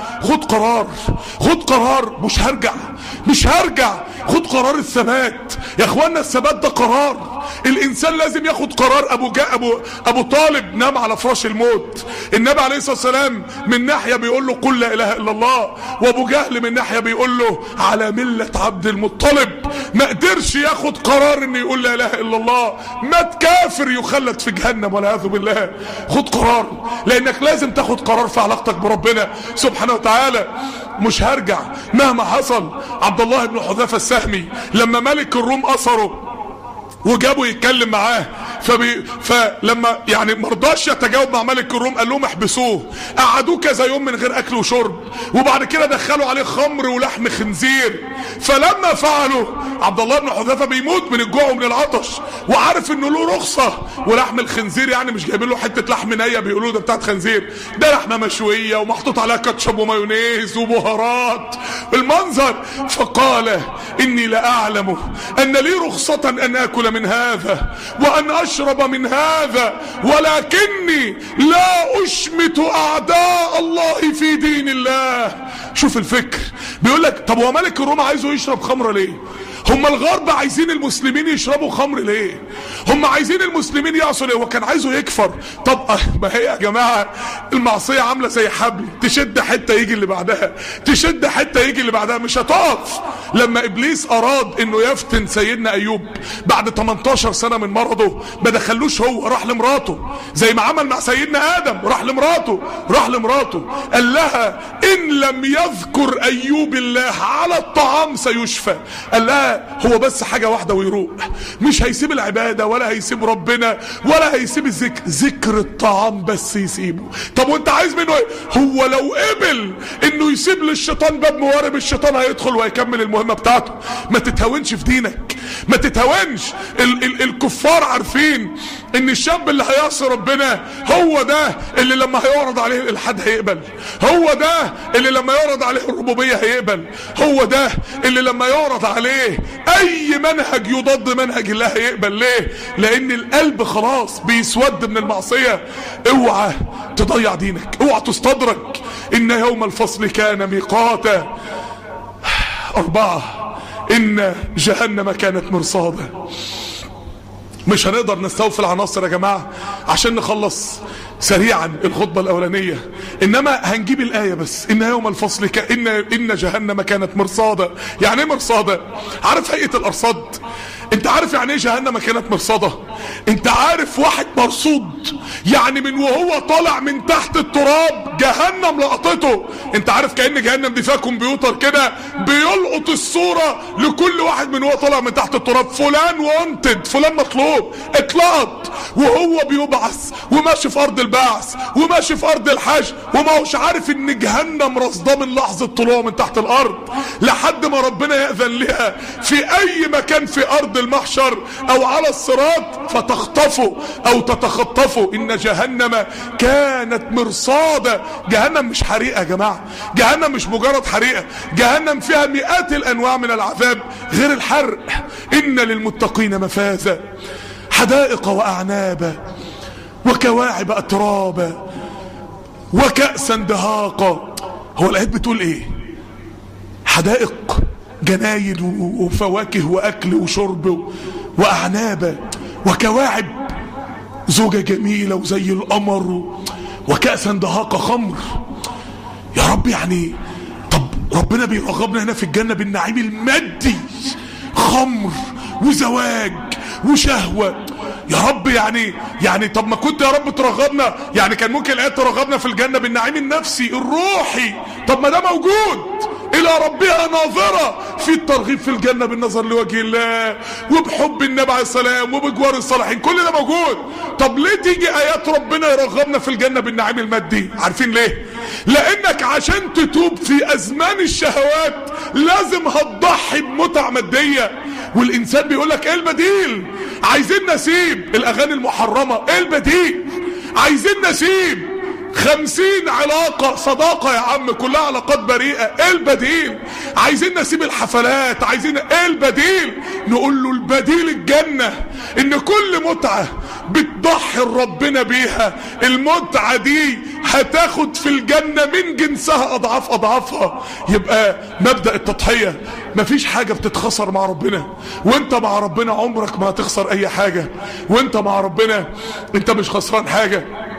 S1: خد قرار، مش هرجع. خد قرار الثبات يا اخوانا. الثبات ده قرار، الانسان لازم ياخد قرار. ابو طالب نام على فراش الموت، النبي عليه الصلاة والسلام من ناحية بيقول له قل لا اله الا الله، وابو جهل من ناحية بيقول له على ملة عبد المطلب. ما قدرش ياخد قرار انه يقول لا اله الا الله، مات كافر يخلد في جهنم والعياذ بالله. خد قرار، لانك لازم تاخد قرار في علاقتك بربنا سبحانه وتعالى. مش هرجع مهما حصل. عبد الله بن حذافة السهمي لما ملك الروم أسره وجابوا يتكلم معاه فلما يعني مرضاش يتجاوب مع ملك الروم قال لهم احبسوه، قعدوه كذا يوم من غير اكل وشرب، وبعد كده دخلوا عليه خمر ولحم خنزير. فلما فعلوا عبد الله بن حذافه بيموت من الجوع ومن العطش، وعارف انه له رخصه، ولحم الخنزير يعني مش جايبين له حته لحم نيه بيقولوا ده بتاعت خنزير، ده لحمه مشويه ومحطوط عليها كاتشب ومايونيز وبهارات المنظر. فقال اني لاعلم ان لي رخصه ان اكل من هذا وان اشرب من هذا، ولكني لا اشمت اعداء الله في دين الله. شوف الفكر، بيقول لك طب هو ملك الروم عايزه يشرب خمره ليه؟ هم الغرب عايزين المسلمين يشربوا خمر ليه؟ هم عايزين المسلمين يعصوا ليه؟ هو كان عايزه يكفر. طب ما هي يا جماعه المعصيه عامله زي حبل، تشد حته يجي اللي بعدها، تشد حته يجي اللي بعدها، مش هتقف. لما ابليس اراد انه يفتن سيدنا ايوب بعد 18 سنه من مرضه، ما دخلوش هو، راح لمراته زي ما عمل مع سيدنا ادم، راح لمراته قال لها ان لم يذكر ايوب الله على الطعام سيشفى. قال لها هو بس حاجة واحدة ويروق، مش هيسيب العبادة ولا هيسيب ربنا ولا هيسيب الذكر، ذكر الطعام بس يسيبه. طب وانت عايز منه ايه؟ هو لو قبل انه يسيب للشيطان باب موارب، الشيطان هيدخل وهيكمل المهمة بتاعته. ما تتهونش في دينك، ما تتهونش. الكفار عارفين ان الشاب اللي هيعصي ربنا هو ده اللي لما هيعرض عليه الالحاد هيقبل، هو ده اللي لما يعرض عليه الربوبية هيقبل، هو ده اللي لما يعرض عليه اي منهج يضاد منهج الله هيقبل. ليه؟ لان القلب خلاص بيسود من المعصية. اوعى تضيع دينك، اوعى تستدرك. ان يوم الفصل كان ميقاتا. 4 ان جهنم كانت مرصادا. مش هنقدر نستوفي العناصر يا جماعة عشان نخلص سريعا الخطبة الاولانية، انما هنجيب الاية بس. ان يوم الفصل ان جهنم كانت مرصادا. يعني ايه مرصادا؟ عارف هيئة الارصاد؟ انت عارف يعني ايه جهنم كانت مرصاده؟ انت عارف واحد مرصود يعني من وهو طالع من تحت التراب جهنم لقطته. انت عارف كأن جهنم دي فيها كمبيوتر كده بيلقط الصورة لكل واحد من وهو طالع من تحت التراب. فلان وانتد، فلان مطلوب، اتلقط وهو بيبعث وماشي في ارض البعث وماشي في ارض الحشر، وما هوش عارف ان جهنم رصده من لحظة طلوعه من تحت الارض لحد ما ربنا يأذن لها في اي مكان في ارض المحشر او على الصراط فتخطفه او تتخطفه. ان جهنم كانت مرصادا. جهنم مش حريقة يا جماعة، جهنم مش مجرد حريقة، جهنم فيها مئات الانواع من العذاب غير الحرق. ان للمتقين مفازا، حدائق واعنابا وكواعب اترابا وكأسا دهاقا. هو الايات بتقول ايه؟ حدائق جناين وفواكه واكل وشرب واعنابه، وكواعب زوجة جميلة وزي القمر، وكأسا دهاقة خمر. يا رب يعني طب ربنا بيرغبنا هنا في الجنة بالنعيم المادي، خمر وزواج وشهوة. يا رب يعني طب ما كنت يا رب ترغبنا، يعني كان ممكن الآيات ترغبنا في الجنة بالنعيم النفسي الروحي. طب ما ده موجود، الى ربها ناظرة، في الترغيب في الجنة بالنظر لوجه الله وبحب النبي عليه السلام وبجوار الصالحين، كل ده موجود. طب ليه تيجي ايات ربنا يرغبنا في الجنة بالنعيم المادي؟ عارفين ليه؟ لانك عشان تتوب في ازمان الشهوات لازم هتضحي بمتع مادية. والانسان بيقولك ايه البديل؟ عايزين نسيب الاغاني المحرمة، ايه البديل؟ عايزين نسيب 50 علاقة صداقة يا عم كلها علاقات بريئة، ايه البديل؟ عايزين نسيب الحفلات، عايزين ايه البديل؟ نقول له البديل الجنة. ان كل متعة بتضحي ربنا بيها المتعة دي هتاخد في الجنة من جنسها اضعاف اضعافها. يبقى مبدأ التضحية، مفيش حاجة بتتخسر مع ربنا، وانت مع ربنا عمرك ما هتخسر اي حاجة، وانت مع ربنا انت مش خسران حاجة.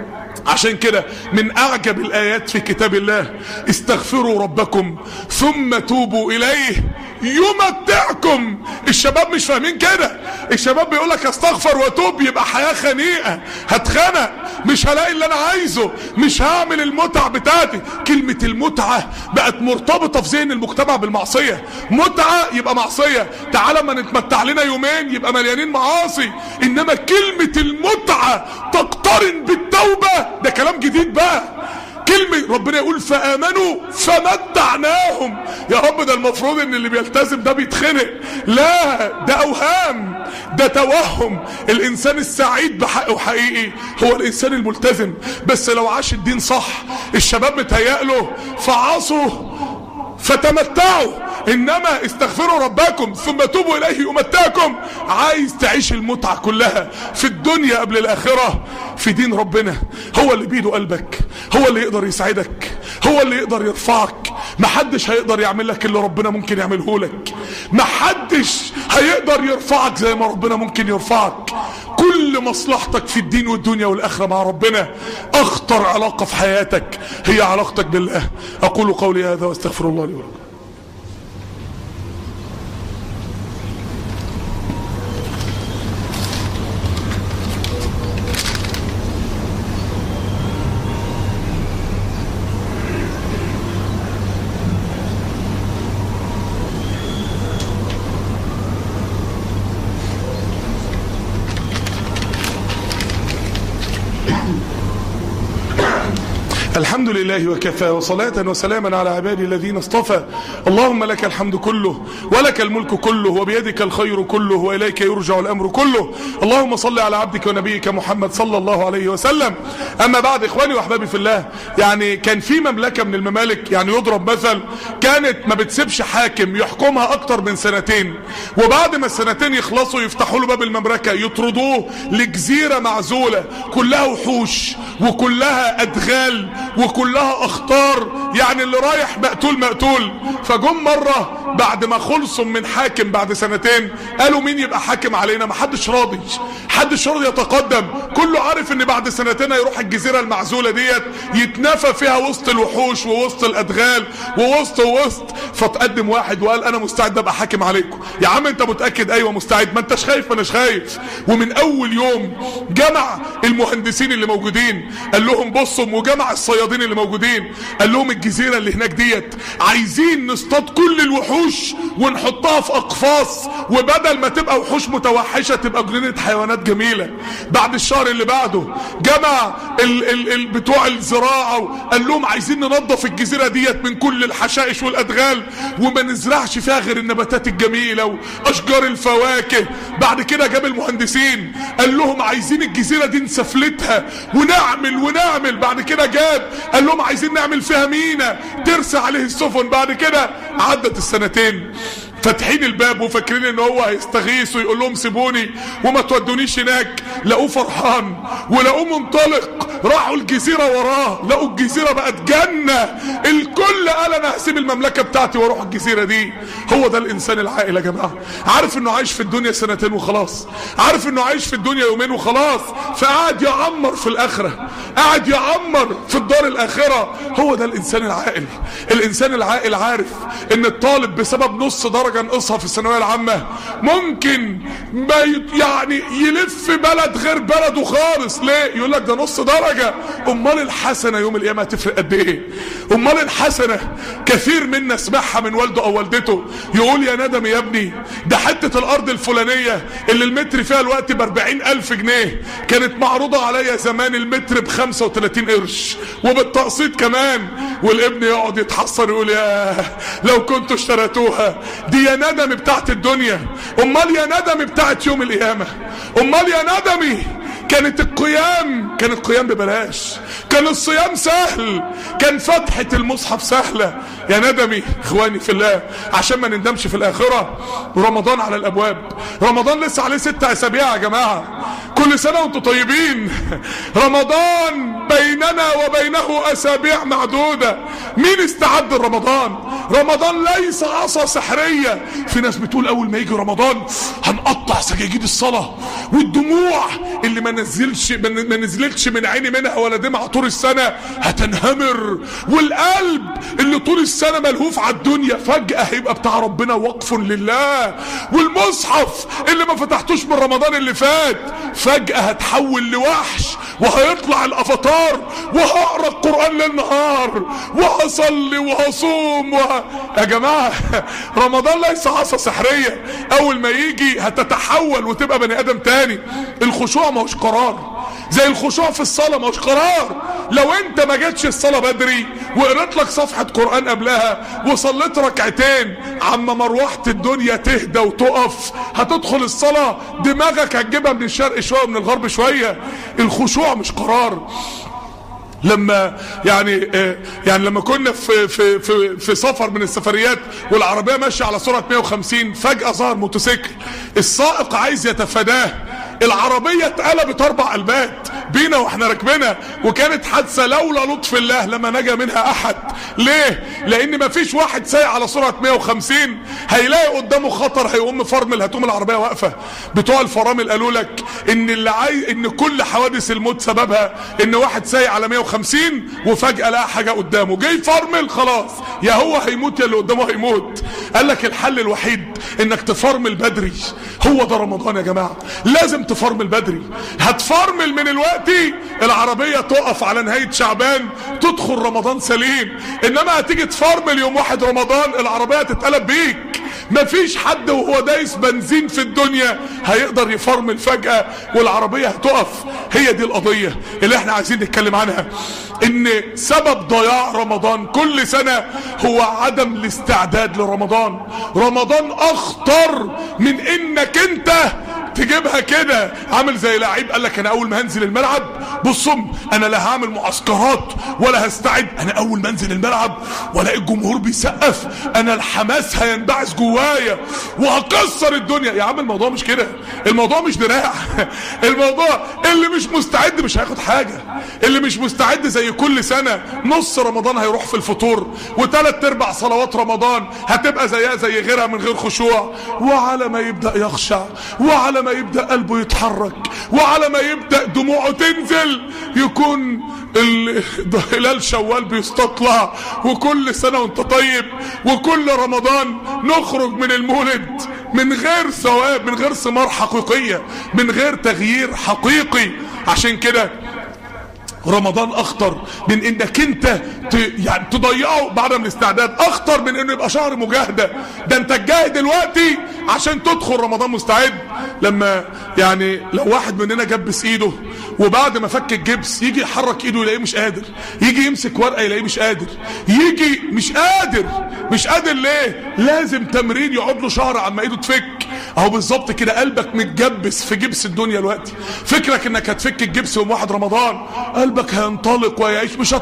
S1: عشان كده من اعجب الايات في كتاب الله استغفروا ربكم ثم توبوا اليه يمتعكم. الشباب مش فاهمين كده. الشباب بيقولك استغفر واتوب يبقى حياة خنيقة، هتخنق، مش هلاقي اللي انا عايزه، مش هعمل المتع بتاعتي. كلمة المتعة بقت مرتبطة في ذهن المجتمع بالمعصية. متعة يبقى معصية، تعالى ما نتمتع لنا يومين يبقى مليانين معاصي. انما كلمة المتعة تقترن بالتوبة، ده كلام جديد بقى. كلمة ربنا يقول فآمنوا فمتعناهم. يا رب ده المفروض ان اللي بيلتزم ده بيتخنق، لا ده اوهام، ده توهم. الانسان السعيد بحقه حقيقي هو الانسان الملتزم، بس لو عاش الدين صح. الشباب متهيأله فعصوا فتمتعوا، انما استغفروا ربكم ثم توبوا اليه يمتعكم. عايز تعيش المتعة كلها في الدنيا قبل الاخرة في دين ربنا، هو اللي بيده قلبك، هو اللي يقدر يساعدك، هو اللي يقدر يرفعك. محدش هيقدر يعمل لك اللي ربنا ممكن يعمله لك، محدش هيقدر يرفعك زي ما ربنا ممكن يرفعك. كل مصلحتك في الدين والدنيا والاخرة مع ربنا. اخطر علاقة في حياتك هي علاقتك بالله. اقول قولي هذا واستغفر الله لي ولكم. الحمد لله وكفى، وصلاة وسلاما على عبادي الذين اصطفى. اللهم لك الحمد كله ولك الملك كله وبيدك الخير كله وإليك يرجع الأمر كله. اللهم صل على عبدك ونبيك محمد صلى الله عليه وسلم. أما بعد، إخواني وأحبابي في الله، يعني كان في مملكة من الممالك، يعني يضرب مثل، كانت ما بتسيبش حاكم يحكمها أكتر من سنتين، وبعد ما السنتين يخلصوا يفتحوا له باب المملكة يطردوه لجزيرة معزولة كلها وحوش وكلها أدغال وكلها اخطار، يعني اللي رايح مقتول مقتول. فجم مرة بعد ما خلصوا من حاكم بعد سنتين قالوا مين يبقى حاكم علينا؟ محدش راضي، محدش راضي يتقدم. كله عارف ان بعد سنتين هيروح الجزيرة المعزولة ديت يتنافى فيها وسط الوحوش ووسط الادغال ووسط. فتقدم واحد وقال انا مستعد ابقى حاكم عليكم. يا عم انت متأكد؟ ايوه مستعد. ما انتش خايف؟ ما اناش خايف. ومن اول يوم جمع المهندسين اللي موجودين قال لهم بصوا، وجمع الصيادين اللي موجودين قال لهم الجزيرة اللي هناك ديت عايزين نصطاد كل الوحوش ونحطها في اقفاص، وبدل ما تبقى وحوش متوحشة تبقى جنينة حيوانات جميلة. بعد الشهر اللي بعده جمع بتوع الزراعة وقال لهم عايزين ننظف الجزيرة ديت من كل الحشائش والادغال وما نزرعش فيها غير النباتات الجميلة واشجار الفواكه. بعد كده جاب المهندسين قال لهم عايزين الجزيرة دي نسفلتها ونعمل. بعد كده قال لهم عايزين نعمل فيها مينا ترسى عليه السفن. بعد كده عدت السنتين، فاتحين الباب وفاكرين ان هو هيستغيث ويقول لهم سيبوني وما تودونيش هناك. لقوه فرحان ولقوه منطلق، راحوا الجزيرة وراه، لقوا الجزيرة بقت جنة. الكل قال انا هسيب المملكة بتاعتي واروح الجزيرة دي. هو ده الانسان العاقل يا جماعة، عارف انه عايش في الدنيا سنتين وخلاص، عارف انه عايش في الدنيا يومين وخلاص، فقعد يعمر في الاخرة، قعد يعمر في الدار الاخرة. هو ده الانسان العاقل. الانسان العاقل عارف ان الطالب بسبب نص درجة نقصها في الثانوية العامة ممكن ما يعني يلف بلد غير بلده خالص. ليه؟ يقول لك ده نص درجة. امال الحسنة يوم القيامة هتفرق قد ايه؟ امال الحسنة كثير منا سمعها من والده او والدته يقول يا ندم يا ابني، ده حتة الارض الفلانية اللي المتر فيها الوقت ب40,000 جنيه كانت معروضة عليا زمان المتر ب35 قرش وبالتقسيط كمان. والابن يقعد يتحسر يقول يا لو كنتوا اشتريتوها دي يا ندم بتاعت الدنيا، امال يا ندم بتاعت يوم القيامة. امال يا ندمي كانت القيام ببلاش، كان الصيام سهل، كان فتحة المصحف سهلة. يا ندمي اخواني في الله، عشان ما نندمش في الاخرة. رمضان على الابواب، رمضان لسه عليه 6 اسابيع يا جماعة. كل سنة وانتم طيبين. رمضان بيننا وبينه اسابيع معدودة. مين استعد لرمضان؟ رمضان ليس عصا سحرية. في ناس بتقول اول ما يجي رمضان هنقطع سجاجيد الصلاة، والدموع اللي ما نزلتش من عيني منها ولا دمعة طول السنة هتنهمر، والقلب اللي طول السنة ملهوف على الدنيا فجأة هيبقى بتاع ربنا وقف لله، والمصحف اللي ما فتحتوش من رمضان اللي فات فجأة هتحول لوحش، وهيطلع الافاتار، وهقرا القرآن للنهار، وهصلي وهصوم يا جماعة رمضان ليس عصا سحرية. اول ما يجي هتتحول وتبقى بني ادم تاني. الخشوع ما هوش قرار زي الخشوع في الصلاة، ما هوش قرار. لو انت ما جتش الصلاة بدري وقرأت لك صفحة قرآن قبلها وصليت ركعتين عما مروحة الدنيا تهدى وتقف، هتدخل الصلاة دماغك هتجيبها من الشرق شوية ومن الغرب شوية. الخشوع مش قرار. لما يعني لما كنا في سفر من السفريات والعربية ماشية على سرعة 150، فجأة ظهر موتوسيكل، السائق عايز يتفاداه، العربية اتقلبت 4 قلبات بينا واحنا راكبينها، وكانت حادثة لولا لطف الله لما نجا منها احد. ليه؟ لان مفيش واحد سايق على سرعة 150 هيلاقي قدامه خطر هيقوم فرمل هتقوم العربية واقفة. بتوع الفرامل قالوا لك ان كل حوادث الموت سببها ان واحد سايق على 150 وفجأة لقى حاجة قدامه جاي فرمل، خلاص يا هو هيموت يا اللي قدامه هيموت. قال لك الحل الوحيد انك تفرمل بدري. هو ده رمضان يا جماعة، لازم تفرمل بدري. هتفرمل من الوقت العربية تقف على نهاية شعبان تدخل رمضان سليم، انما هتيجي تفرمل يوم 1 رمضان العربية تتقلب بيك. مفيش حد وهو دايس بنزين في الدنيا هيقدر يفرمل فجأة والعربية هتقف. هي دي القضية اللي احنا عايزين نتكلم عنها، ان سبب ضياع رمضان كل سنة هو عدم الاستعداد لرمضان. رمضان اخطر من انك انت تجيبها كده عامل زي لعيب قال لك انا اول ما هنزل الملعب بصم انا لا هعمل معسكرات ولا هستعد، انا اول ما انزل الملعب والاقي الجمهور بيسقف انا الحماس هينبعث جوايا وهكسر الدنيا. يا عم الموضوع مش كده، الموضوع مش دراع الموضوع اللي مش مستعد مش هياخد حاجة. اللي مش مستعد زي كل سنة نص رمضان هيروح في الفطور، و3/4 صلوات رمضان هتبقى زيها زي غيرها من غير خشوع. وعلى ما يبدأ يخشع، وعلى ما يبدأ قلبه يتحرك، وعلى ما يبدأ دموعه تنزل يكون هلال شوال بيستطلع. وكل سنة وانت طيب، وكل رمضان نخرج من المولد من غير ثواب، من غير ثمار حقيقية، من غير تغيير حقيقي. عشان كده رمضان اخطر من انك انت يعني تضيعه بعد من الاستعداد، اخطر من انه يبقى شهر مجاهدة. ده انت تجاهد دلوقتي عشان تدخل رمضان مستعد. لما يعني لو واحد مننا جبس ايده وبعد ما فك الجبس يجي يحرك ايده يلاقيه مش قادر، يجي يمسك ورقة يلاقيه مش قادر، يجي مش قادر ليه؟ لازم تمرين يقعد له شهر عما ايده تفك. اهو بالظبط كده قلبك متجبس في جبس الدنيا دلوقتي، فكرك انك هتفك الجبس يوم 1 رمضان قلبك هينطلق ويعيش، مش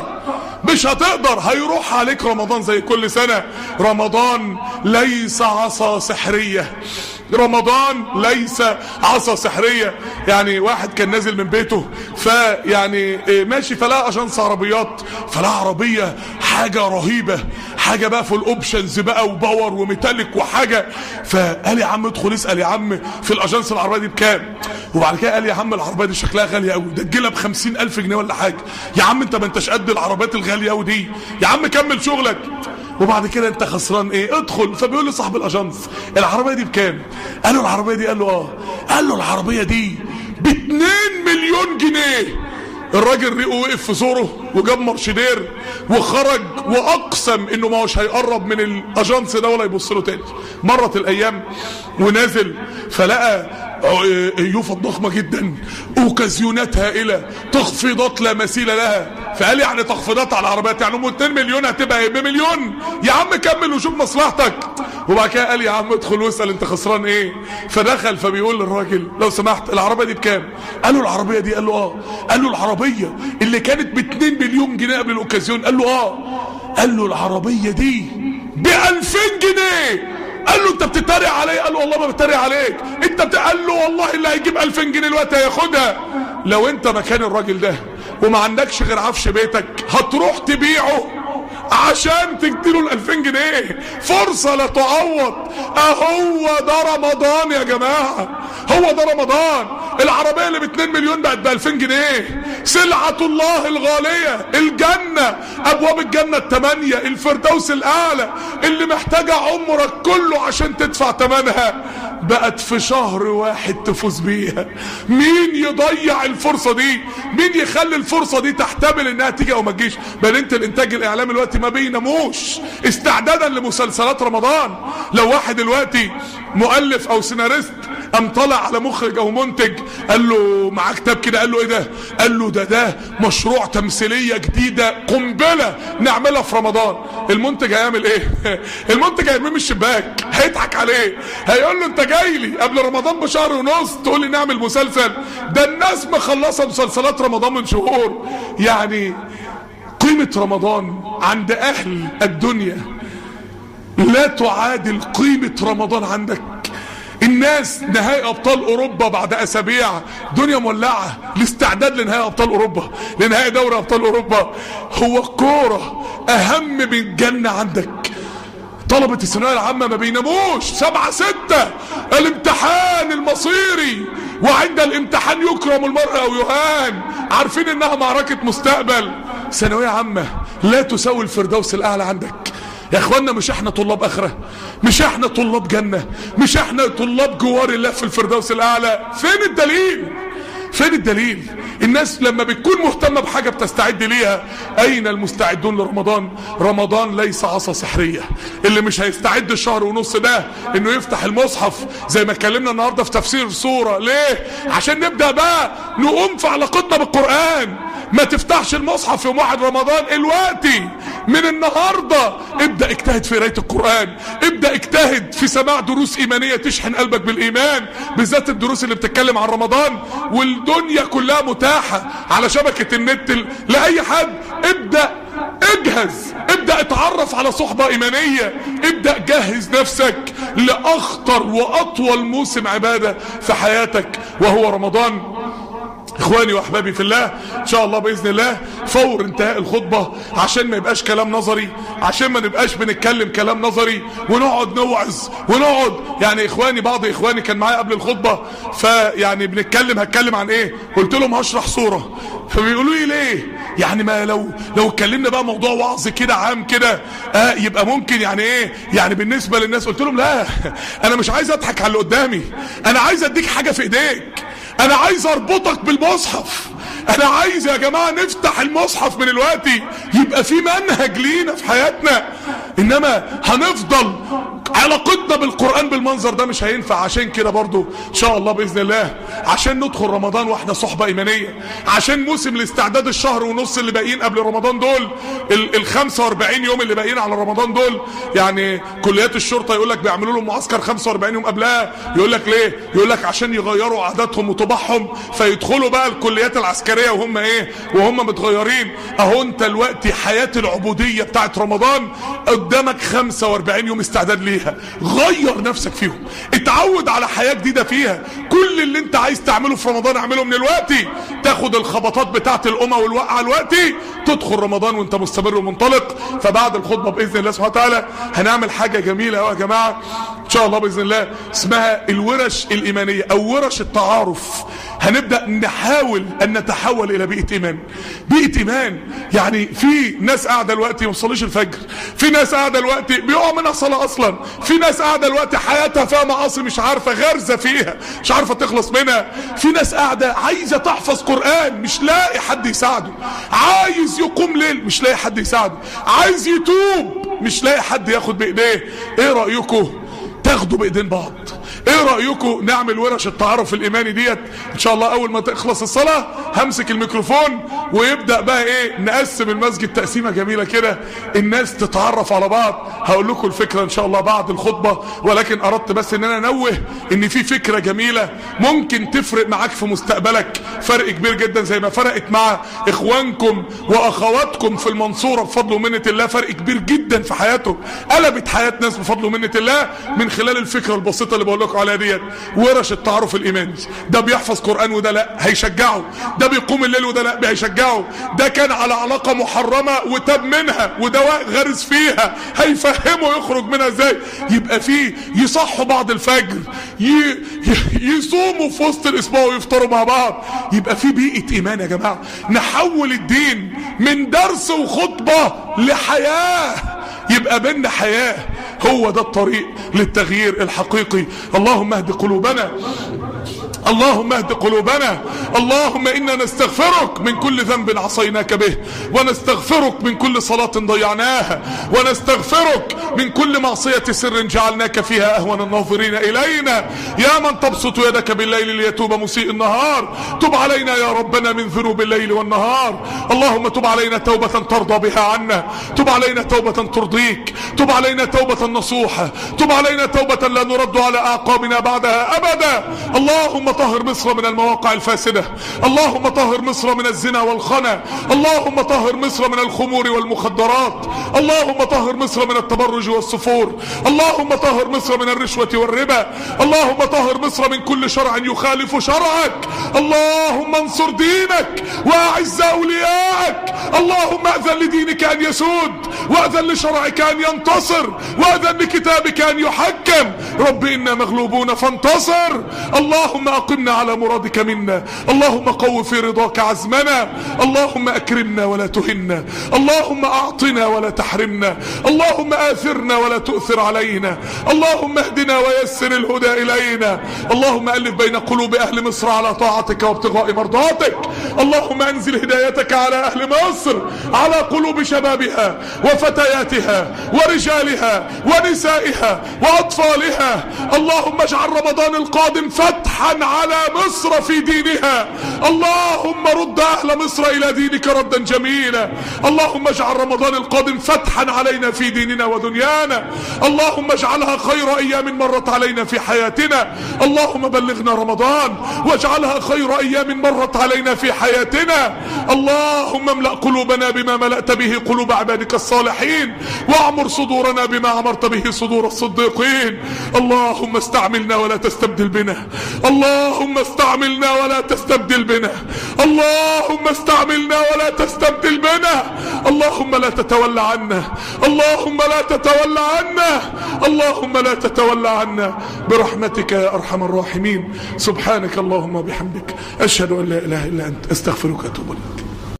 S1: هتقدر هيروح عليك رمضان زي كل سنة. رمضان ليس عصا سحرية، رمضان ليس عصا سحرية. يعني واحد كان نازل من بيته فيعني ماشي فلا اجنس عربيات، فلا عربية حاجة رهيبة، حاجة بقى في الاوبشنز بقى وباور وميتاليك وحاجة. فقال يا عم ادخل اسأل يا عم في الاجنس العربية دي بكام. وبعد كده قال يا عم العربية دي شكلها غالية قوي، ده تجيلها ب50,000 جنيه ولا حاجة. يا عم انت ما انتش قد العربيات الغالية قوي دي، يا عم كمل شغلك. وبعد كده انت خسران ايه؟ ادخل. فبيقول لي صاحب الاجنس العربية دي بكام؟ قال له العربية دي، قال له قال له العربية دي ب2 مليون جنيه. الراجل ريقه وقف في زوره وجاب مرشدير وخرج واقسم انه ما هوش هيقرب من الاجنس ده ولا يبص له تاني. مرت الايام ونازل فلقى يوفا ضخمة جدا، اوكازيونات هائلة، تخفيضات لا مثيل لها. فقال يعني تخفيضات على العربيات يعني 2 مليون هتبقى بمليون؟ يا عم كمل وشوف مصلحتك. وبعد كده قال يا عم ادخل واسأل انت خسران ايه. فدخل فبيقول للراجل لو سمحت العربية دي بكام؟ قال له العربية دي، قال له قال له العربية اللي كانت ب2 مليون جنيه قبل الاوكازيون، قال له قال له العربية دي ب2000 جنيه. قال له انت بتتريق علي؟ قال له والله ما بتريق عليك، انت قال له والله اللي هيجيب 2000 جنيه الوقت هياخدها. لو انت مكان الراجل ده وما عندكش غير عفش بيتك هتروح تبيعه عشان تديله ال2000 جنيه. فرصة لا تعوض. اهو ده رمضان يا جماعة، هو ده رمضان. العربية اللي ب2 مليون بقت ب2000 جنيه. سلعة الله الغالية، الجنة، ابواب الجنة ال8، الفردوس الاعلى اللي محتاجة عمرك كله عشان تدفع ثمنها، بقت في شهر واحد تفوز بيها. مين يضيع الفرصة دي؟ مين يخلي الفرصة دي تحتمل انها تيجي او ما تجيش؟ بل انت الانتاج الاعلامي دلوقتي ما بيناموش استعدادا لمسلسلات رمضان. لو واحد دلوقتي مؤلف او سيناريست قام طلع على مخرج او منتج قال له معاه كتاب كده، قال له ايه ده؟ قال له ده مشروع تمثيليه جديده قنبله نعملها في رمضان. المنتج هيعمل ايه؟ المنتج هيرميه من الشباك، هيضحك عليه، هيقول له انت جاي لي قبل رمضان بشهر ونص تقول لي نعمل مسلسل؟ ده الناس مخلصه مسلسلات رمضان من شهور. يعني قيمه رمضان عند اهل الدنيا لا تعادل قيمه رمضان عندك. الناس نهائي ابطال اوروبا بعد اسابيع، دنيا مولعه الاستعداد لنهائي ابطال اوروبا، لنهائي دوري ابطال اوروبا. هو الكوره اهم من الجنه عندك. طلبة الثانوية العامة ما بيناموش 7/6 الامتحان المصيري، وعند الامتحان يكرم المرء او يهان، عارفين انها معركة مستقبل. ثانوية عامة لا تساوي الفردوس الاعلى عندك يا اخوانا. مش احنا طلاب اخرة؟ مش احنا طلاب جنة؟ مش احنا طلاب جوار الله في الفردوس الاعلى؟ فين الدليل؟ فين الدليل؟ الناس لما بتكون مهتمة بحاجة بتستعد ليها. اين المستعدون لرمضان؟ رمضان ليس عصا سحرية. اللي مش هيستعد الشهر ونص ده انه يفتح المصحف زي ما اتكلمنا النهاردة في تفسير سورة. ليه؟ عشان نبدأ بقى نقوم في علاقتنا بالقرآن. ما تفتحش المصحف يوم 1 رمضان، الوقتي من النهاردة ابدأ اجتهد في قراءة القرآن، ابدأ اجتهد في سماع دروس ايمانية تشحن قلبك بالايمان، بالذات الدروس اللي بتتكلم عن رمضان. والدنيا كلها متاحة على شبكة النت لأي حد. ابدأ اجهز، ابدأ اتعرف على صحبة ايمانية، ابدأ جهز نفسك لأخطر وأطول موسم عبادة في حياتك وهو رمضان. اخواني واحبابي في الله، ان شاء الله باذن الله فور انتهاء الخطبه، عشان ما يبقاش كلام نظري، عشان ما نبقاش بنتكلم كلام نظري ونقعد نوعظ ونقعد. يعني اخواني، بعض اخواني كان معايا قبل الخطبه، فيعني بنتكلم هتكلم عن ايه؟ قلت لهم هشرح سوره، فبيقولوا لي ليه؟ يعني ما لو اتكلمنا بقى موضوع وعظ كده عام كده يبقى ممكن يعني ايه يعني بالنسبه للناس. قلت لهم لا، انا مش عايز اضحك على اللي قدامي، انا عايز اديك حاجه في ايديك، انا عايز اربطك بالمصحف. انا عايز يا جماعة نفتح المصحف من الوقت، يبقى في منهج لينا في حياتنا. انما هنفضل علاقتنا بالقرآن بالمنظر ده مش هينفع. عشان كده برضو ان شاء الله باذن الله، عشان ندخل رمضان واحنا صحبة ايمانية، عشان موسم الاستعداد الشهر ونص اللي باقيين قبل رمضان دول، ال 45 يوم اللي باقيين على رمضان دول. يعني كليات الشرطة يقول لك بيعملوا لهم معسكر 45 يوم قبلها. يقول لك ليه؟ يقول لك عشان يغيروا عاداتهم وطباعهم، فيدخلوا بقى الكليات العسكرية وهم ايه؟ وهم متغيرين. اهو انت دلوقتي حياة العبودية بتاعت رمضان قدامك 45 يوم استعداد ليها. غير نفسك فيهم، اتعود على حياة جديدة فيها. كل اللي انت عايز تعمله في رمضان اعمله من الوقت، تاخد الخبطات بتاعت الامة والوقعة الوقت، تدخل رمضان وانت مستمر ومنطلق. فبعد الخطبة باذن الله سبحانه وتعالى هنعمل حاجة جميلة يا جماعة ان شاء الله باذن الله، اسمها الورش الايمانية او ورش التعارف. هنبدأ نحاول ان نتحول الى بيئة ايمان. بيئة ايمان يعني في ناس قاعدة الوقت ما بتصليش الفجر، في ناس قاعدة الوقت بيقع منها صلاة اصلا، في ناس قاعدة الوقت حياتها فيها معاصي مش عارفة غرزة فيها مش عارفة تخلص منها، في ناس قاعدة عايزة تحفظ قرآن مش لاقي حد يساعده، عايز يقوم ليل مش لاقي حد يساعده، عايز يتوب مش لاقي حد ياخد بايديه. ايه رأيكم تاخدوا بايدين بعض؟ ايه رأيكم نعمل ورش التعارف الايماني ديت؟ ان شاء الله اول ما تخلص الصلاة همسك الميكروفون ويبدأ بقى ايه نقسم المسجد تقسيمة جميلة كده، الناس تتعرف على بعض. هقول لكم الفكرة ان شاء الله بعد الخطبة، ولكن اردت بس ان انا انوه ان في فكرة جميلة ممكن تفرق معاك في مستقبلك فرق كبير جدا، زي ما فرقت مع اخوانكم واخواتكم في المنصورة بفضل ومنة الله. فرق كبير جدا في حياتهم، قلبت حياة ناس بفضل ومنة الله من خلال الفكرة البسيطة اللي بقول لكم لكم عليها ديت ورش التعارف الايماني. ده بيحفظ قرآن وده لا، هيشجعه. ده بيقوم الليل وده لا، هيشجعه. ده كان على علاقة محرمة وتاب منها وده غرس فيها، هيفهمه يخرج منها ازاي. يبقى فيه يصحوا بعض الفجر، يصوموا في وسط الاسبوع ويفطروا مع بعض. يبقى فيه بيئة ايمان يا جماعة. نحول الدين من درس وخطبة لحياة، يبقى بيننا حياة. هو ده الطريق للتغيير الحقيقي. اللهم اهد قلوبنا، اللهم اهد قلوبنا. اللهم إنا نستغفرك من كل ذنب عصيناك به، ونستغفرك من كل صلاة ضيعناها، ونستغفرك من كل معصية سر جعلناك فيها أهون الناظرين إلينا. يا من تبسط يدك بالليل ليتوب مسيء النهار، تب علينا يا ربنا من ذنوب الليل والنهار. اللهم تب علينا توبة ترضى بها عنا، تب علينا توبة ترضيك، تب علينا توبة نصوحة، تب علينا توبة لا نرد على أعقابنا بعدها أبدا. اللهم طهر مصر من المواقع الفاسدة، اللهم طهر مصر من الزنا والخنا، اللهم طهر مصر من الخمور والمخدرات، اللهم طهر مصر من التبرج والسفور، اللهم طهر مصر من الرشوة والربا، اللهم طهر مصر من كل شرع يخالف شرعك. اللهم انصر دينك واعز اولياءك. اللهم اذن لدينك ان يسود، واذن لشرعك ان ينتصر، واذن لكتابك ان يحكم. رب انا مغلوبون فانتصر. اللهم اقمنا على مرادك منا، اللهم قو في رضاك عزمنا، اللهم اكرمنا ولا تهنا، اللهم اعطنا ولا تحرمنا، اللهم اثرنا ولا تؤثر علينا، اللهم اهدنا ويسر الهدى الينا. اللهم الف بين قلوب اهل مصر على طاعتك وابتغاء مرضاتك. اللهم انزل هدايتك على اهل مصر، على قلوب شبابها وفتياتها ورجالها ونسائها واطفالها. اللهم اجعل رمضان القادم فتحا على مصر في دينها. اللهم رد اهل مصر الى دينك ردا جميلا. اللهم اجعل رمضان القادم فتحا علينا في ديننا ودنيانا. اللهم اجعلها خير ايام مرت علينا في حياتنا. اللهم بلغنا رمضان واجعلها خير ايام مرت علينا في حياتنا. اللهم املأ قلوبنا بما ملأت به قلوب عبادك الصالحين، واعمر صدورنا بما عمرت به صدور الصديقين. اللهم استعملنا ولا تستبدل بنا، اللهم استعملنا ولا تستبدل بنا، اللهم استعملنا ولا تستبدل بنا. اللهم لا تتولى عنا، اللهم لا تتولى عنا، اللهم لا تتولى عنا برحمتك يا ارحم الراحمين. سبحانك اللهم وبحمدك، اشهد ان لا اله الا انت، استغفرك واتوب اليك.